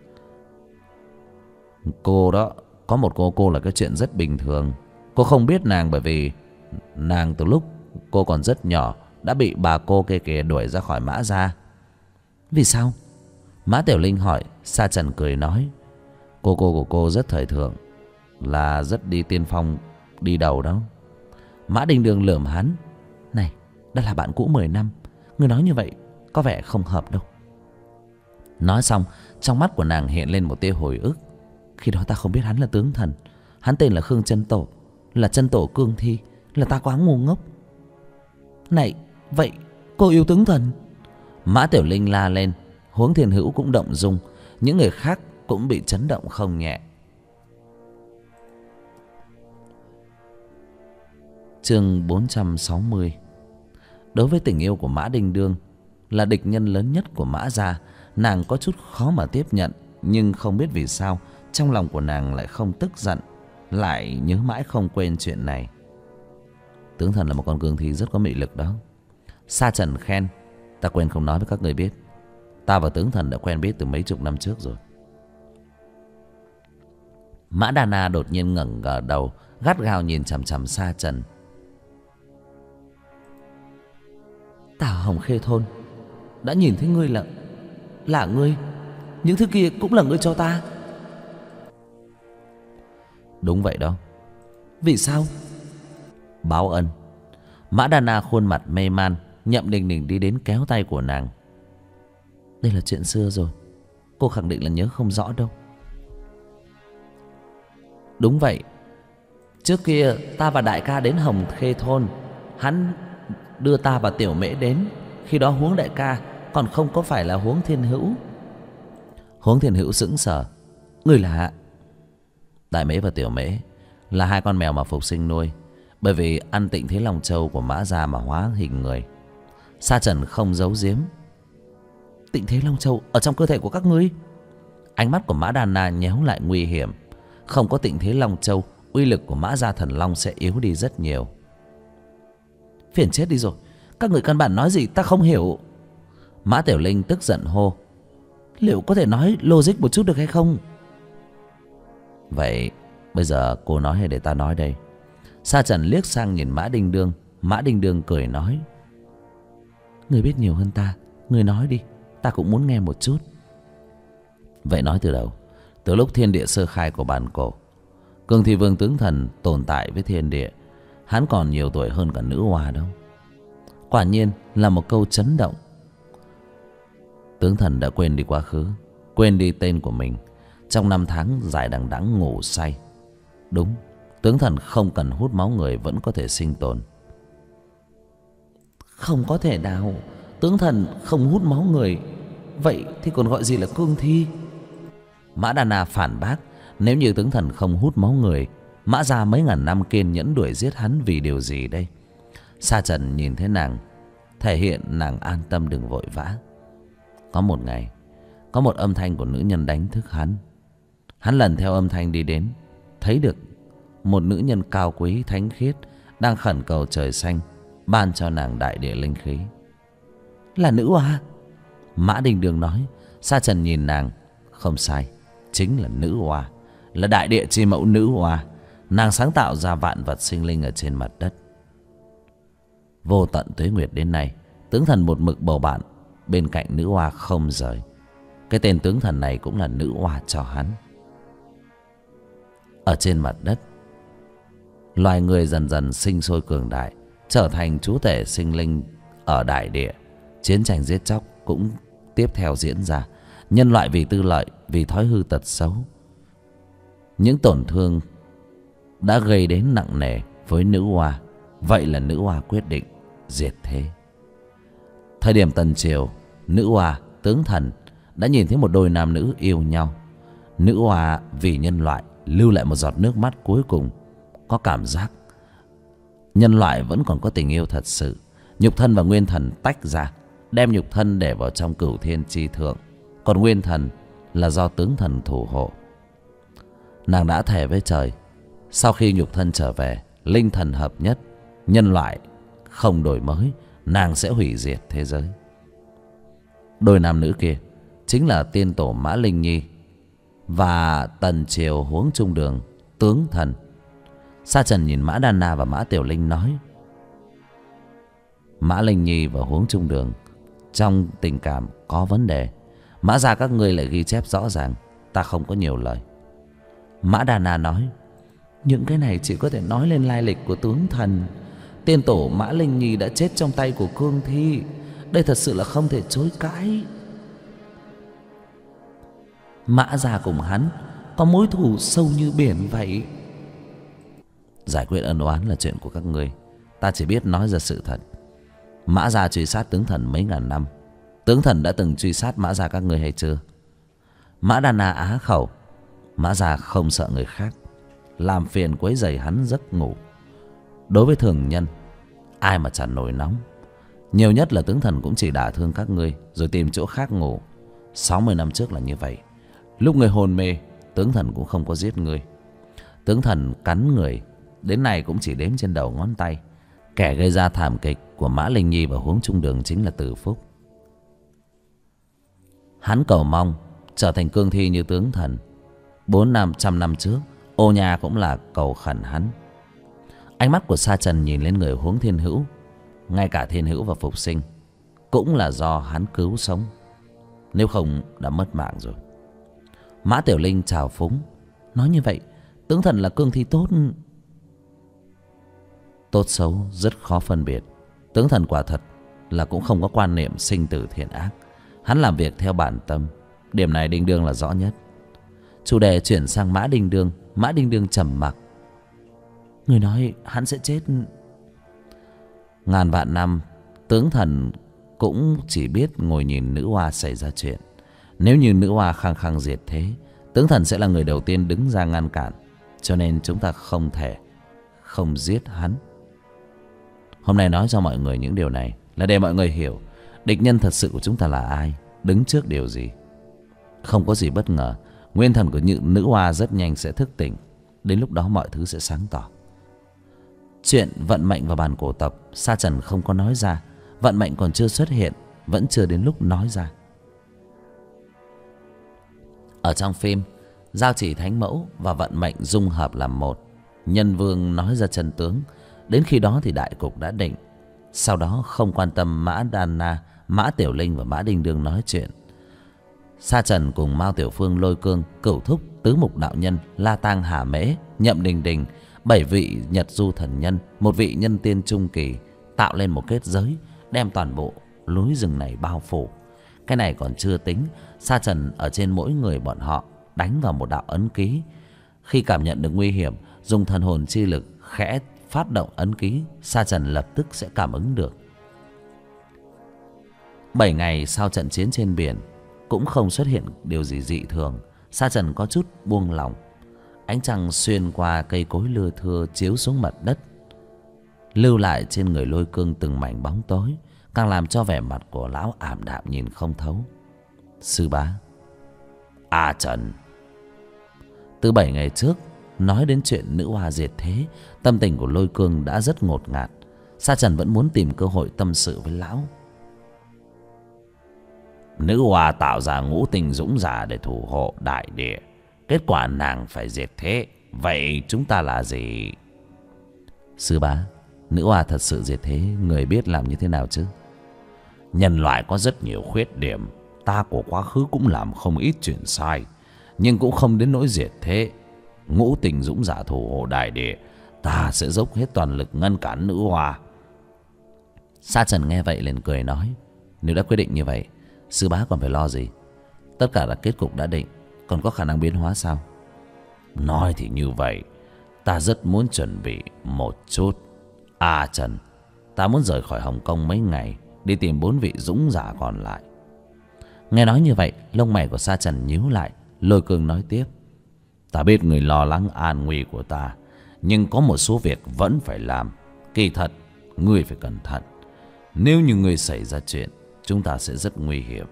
Cô đó, có một cô là cái chuyện rất bình thường. Cô không biết nàng bởi vì nàng từ lúc cô còn rất nhỏ đã bị bà cô kia đuổi ra khỏi Mã gia. Vì sao? Mã Tiểu Linh hỏi. Sa Trần cười nói, cô của cô rất thời thượng, là rất đi tiên phong, đi đầu đó. Mã Đình Đường lườm hắn. Này, đã là bạn cũ 10 năm, ngươi nói như vậy có vẻ không hợp đâu. Nói xong, trong mắt của nàng hiện lên một tia hồi ức. Khi đó ta không biết hắn là tướng thần. Hắn tên là Khương Chân Tổ, là chân tổ cương thi, là ta quá ngu ngốc. Này, vậy cô yêu tướng thần? Mã Tiểu Linh la lên. Huống Thiên Hữu cũng động dung. Những người khác cũng bị chấn động không nhẹ. Chương 460. Đối với tình yêu của Mã Đình Đương, là địch nhân lớn nhất của Mã gia, nàng có chút khó mà tiếp nhận. Nhưng không biết vì sao trong lòng của nàng lại không tức giận, lại nhớ mãi không quên chuyện này. Tướng thần là một con cương thi rất có mị lực đó. Sa Trần khen. Ta quên không nói với các người biết, ta và tướng thần đã quen biết từ mấy chục năm trước rồi. Mã Đà Na đột nhiên ngẩng đầu, gắt gao nhìn chằm chằm Sa Trần. Ta ở Hồng Khê thôn đã nhìn thấy ngươi là ngươi. Những thứ kia cũng là ngươi cho ta. Đúng vậy đó. Vì sao? Báo ân. Mã Đà Na khuôn mặt mê man. Nhậm Đình Đình đi đến kéo tay của nàng. Đây là chuyện xưa rồi, cô khẳng định là nhớ không rõ đâu. Đúng vậy. Trước kia ta và đại ca đến Hồng Khê thôn, hắn đưa ta và Tiểu Mễ đến. Khi đó Huống đại ca còn không có phải là Huống Thiên Hữu. Huống Thiên Hữu sững sờ. Người là? Đại Mễ và Tiểu Mễ là hai con mèo mà Phục Sinh nuôi, bởi vì ăn Tịnh Thế Long Châu của Mã gia mà hóa hình người. Sa Trần không giấu giếm. Tịnh Thế Long Châu ở trong cơ thể của các ngươi? Ánh mắt của Mã Đà Na nhéo lại nguy hiểm. Không có Tịnh Thế Long Châu, uy lực của Mã gia thần long sẽ yếu đi rất nhiều. Phiền chết đi rồi, các người căn bản nói gì ta không hiểu. Mã Tiểu Linh tức giận hô. Liệu có thể nói logic một chút được hay không? Vậy bây giờ cô nói hay để ta nói đây? Sa Trần liếc sang nhìn Mã Đình Đương. Mã Đình Đương cười nói, người biết nhiều hơn ta, người nói đi, ta cũng muốn nghe một chút. Vậy nói từ đầu. Từ lúc thiên địa sơ khai của bản cổ, Cương Thi Vương tướng thần tồn tại với thiên địa. Hắn còn nhiều tuổi hơn cả nữ hoa đâu. Quả nhiên là một câu chấn động. Tướng thần đã quên đi quá khứ, quên đi tên của mình. Trong năm tháng dài đằng đẵng ngủ say. Đúng, tướng thần không cần hút máu người vẫn có thể sinh tồn. Không có thể nào. Tướng thần không hút máu người, vậy thì còn gọi gì là cương thi? Mã Đà Na phản bác. Nếu như tướng thần không hút máu người, Mã gia mấy ngàn năm kiên nhẫn đuổi giết hắn vì điều gì đây? Sa Trần nhìn thấy nàng, thể hiện nàng an tâm đừng vội vã. Có một ngày, có một âm thanh của nữ nhân đánh thức hắn. Hắn lần theo âm thanh đi đến, thấy được một nữ nhân cao quý thánh khiết đang khẩn cầu trời xanh ban cho nàng đại địa linh khí. Là nữ hoa. Mã Đình Đường nói. Sa Trần nhìn nàng. Không sai, chính là nữ hoa, là đại địa chi mẫu nữ hoa. Nàng sáng tạo ra vạn vật sinh linh ở trên mặt đất. Vô tận tuế nguyệt đến nay, tướng thần một mực bầu bạn bên cạnh nữ hoa không rời. Cái tên tướng thần này cũng là nữ hoa cho hắn. Ở trên mặt đất, loài người dần dần sinh sôi cường đại, trở thành chúa tể sinh linh ở đại địa. Chiến tranh giết chóc cũng tiếp theo diễn ra. Nhân loại vì tư lợi, vì thói hư tật xấu, những tổn thương đã gây đến nặng nề với nữ hoa. Vậy là nữ hoa quyết định diệt thế. Thời điểm Tần Triều, nữ hoa, tướng thần đã nhìn thấy một đôi nam nữ yêu nhau. Nữ hoa vì nhân loại lưu lại một giọt nước mắt cuối cùng, có cảm giác nhân loại vẫn còn có tình yêu thật sự. Nhục thân và nguyên thần tách ra, đem nhục thân để vào trong Cửu Thiên Chi Thượng, còn nguyên thần là do tướng thần thủ hộ. Nàng đã thề với trời, sau khi nhục thân trở về, linh thần hợp nhất, nhân loại không đổi mới, nàng sẽ hủy diệt thế giới. Đôi nam nữ kia chính là tiên tổ Mã Linh Nhi và Tần Triều Huống Trung Đường, tướng thần. Sa Trần nhìn Mã Đan Na và Mã Tiểu Linh nói: Mã Linh Nhi và Huống Trung Đường trong tình cảm có vấn đề. Mã gia các ngươi lại ghi chép rõ ràng, ta không có nhiều lời. Mã Đan Na nói: những cái này chỉ có thể nói lên lai lịch của tướng thần. Tiên tổ Mã Linh Nhi đã chết trong tay của cương thi, đây thật sự là không thể chối cãi. Mã gia cùng hắn có mối thù sâu như biển vậy. Giải quyết ân oán là chuyện của các ngươi, ta chỉ biết nói ra sự thật. Mã gia truy sát tướng thần mấy ngàn năm, tướng thần đã từng truy sát Mã gia các ngươi hay chưa? Mã Đan Na á khẩu. Mã gia không sợ người khác làm phiền quấy rầy hắn giấc ngủ. Đối với thường nhân, ai mà chẳng nổi nóng. Nhiều nhất là tướng thần cũng chỉ đả thương các ngươi rồi tìm chỗ khác ngủ. 60 năm trước là như vậy. Lúc ngươi hôn mê, tướng thần cũng không có giết ngươi. Tướng thần cắn người đến nay cũng chỉ đếm trên đầu ngón tay. Kẻ gây ra thảm kịch của Mã Linh Nhi và Huống Trung Đường chính là Từ Phúc. Hắn cầu mong trở thành cương thi như tướng thần. 400 năm trước, Ô Nha cũng là cầu khẩn hắn. Ánh mắt của Sa Trần nhìn lên người Huống Thiên Hữu. Ngay cả Thiên Hữu và Phục Sinh cũng là do hắn cứu sống, nếu không đã mất mạng rồi. Mã Tiểu Linh trào phúng nói: như vậy tướng thần là cương thi tốt. Tốt xấu rất khó phân biệt. Tướng thần quả thật là cũng không có quan niệm sinh tử thiện ác. Hắn làm việc theo bản tâm. Điểm này Đinh Đương là rõ nhất. Chủ đề chuyển sang Mã Đinh Đương. Mã Đinh Đương trầm mặc. Người nói hắn sẽ chết. Ngàn vạn năm, tướng thần cũng chỉ biết ngồi nhìn nữ hoa xảy ra chuyện. Nếu như nữ hoa khăng khăng diệt thế, tướng thần sẽ là người đầu tiên đứng ra ngăn cản. Cho nên chúng ta không thể không giết hắn. Hôm nay nói cho mọi người những điều này là để mọi người hiểu địch nhân thật sự của chúng ta là ai, đứng trước điều gì. Không có gì bất ngờ, nguyên thần của những nữ hoa rất nhanh sẽ thức tỉnh. Đến lúc đó mọi thứ sẽ sáng tỏ. Chuyện vận mệnh và bản cổ tộc Sa Trần không có nói ra. Vận mệnh còn chưa xuất hiện, vẫn chưa đến lúc nói ra. Ở trong phim, Giao Chỉ Thánh Mẫu và vận mệnh dung hợp làm một. Nhân Vương nói ra chân tướng. Đến khi đó thì đại cục đã định. Sau đó không quan tâm Mã Đan Na, Mã Tiểu Linh và Mã Đinh Đương nói chuyện. Sa Trần cùng Mao Tiểu Phương, Lôi Cương, Cửu Thúc, Tứ Mục Đạo Nhân, La Tang Hà Mễ, Nhậm Đình Đình, 7 vị Nhật Du Thần Nhân, một vị nhân tiên trung kỳ, tạo lên một kết giới, đem toàn bộ núi rừng này bao phủ. Cái này còn chưa tính, Sa Trần ở trên mỗi người bọn họ đánh vào một đạo ấn ký. Khi cảm nhận được nguy hiểm, dùng thần hồn chi lực khẽ phát động ấn ký, Sa Trần lập tức sẽ cảm ứng được. 7 ngày sau trận chiến trên biển cũng không xuất hiện điều gì dị thường. Sa Trần có chút buông lỏng. Ánh trăng xuyên qua cây cối lưa thưa chiếu xuống mặt đất, lưu lại trên người Lôi Cương từng mảnh bóng tối, càng làm cho vẻ mặt của lão ảm đạm nhìn không thấu. Sư bá. Trần. Từ 7 ngày trước nói đến chuyện nữ hoa diệt thế, tâm tình của Lôi Cương đã rất ngột ngạt. Sa Trần vẫn muốn tìm cơ hội tâm sự với lão. Nữ hoa tạo ra ngũ tinh dũng giả để thủ hộ đại địa, kết quả nàng phải diệt thế. Vậy chúng ta là gì? Sư bá, nữ hoa thật sự diệt thế, người biết làm như thế nào chứ? Nhân loại có rất nhiều khuyết điểm, ta của quá khứ cũng làm không ít chuyện sai, nhưng cũng không đến nỗi diệt thế. Ngũ tình dũng giả thủ hộ đại địa, ta sẽ dốc hết toàn lực ngăn cản nữ hoa. Sa Trần nghe vậy liền cười nói: nếu đã quyết định như vậy, sư bá còn phải lo gì? Tất cả là kết cục đã định, còn có khả năng biến hóa sao? Nói thì như vậy, ta rất muốn chuẩn bị một chút. Trần, ta muốn rời khỏi Hồng Kông mấy ngày, đi tìm 4 vị dũng giả còn lại. Nghe nói như vậy, lông mày của Sa Trần nhíu lại. Lôi Cương nói tiếp: ta biết người lo lắng an nguy của ta, nhưng có một số việc vẫn phải làm. Kỳ thật, ngươi phải cẩn thận. Nếu như ngươi xảy ra chuyện, chúng ta sẽ rất nguy hiểm.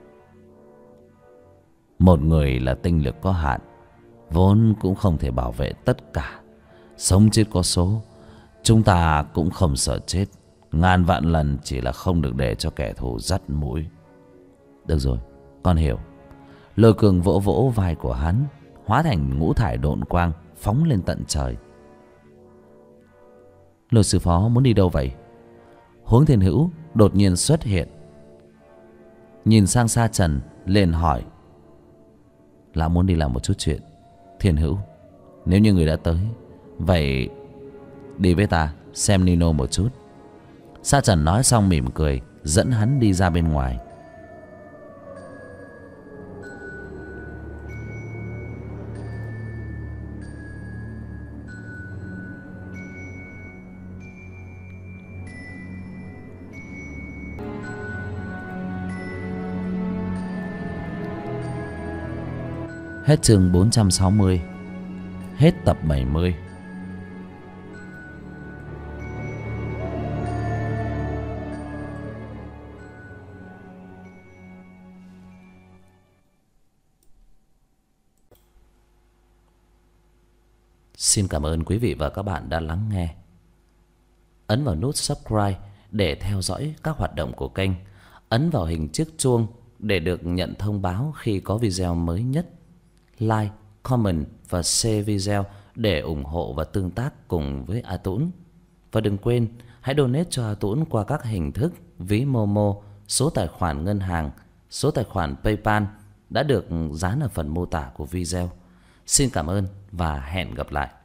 Một người là tinh lực có hạn, vốn cũng không thể bảo vệ tất cả. Sống chết có số, chúng ta cũng không sợ chết. ngàn vạn lần chỉ là không được để cho kẻ thù dắt mũi. Được rồi, con hiểu. Lôi Cương vỗ vỗ vai của hắn, hóa thành ngũ thải độn quang phóng lên tận trời. Lôi sư phó muốn đi đâu vậy? Huống Thiên Hữu đột nhiên xuất hiện, nhìn sang Sa Trần liền hỏi. Lão muốn đi làm một chút chuyện. Thiên Hữu, nếu như người đã tới, vậy đi với ta xem Nino một chút. Sa Trần nói xong mỉm cười, dẫn hắn đi ra bên ngoài. Hết chương 460. Hết tập 70. Xin cảm ơn quý vị và các bạn đã lắng nghe. Ấn vào nút subscribe để theo dõi các hoạt động của kênh. Ấn vào hình chiếc chuông để được nhận thông báo khi có video mới nhất. Like, comment và share video để ủng hộ và tương tác cùng với A Tũng. Và đừng quên hãy donate cho A Tũng qua các hình thức ví Momo, số tài khoản ngân hàng, số tài khoản PayPal đã được dán ở phần mô tả của video. Xin cảm ơn và hẹn gặp lại.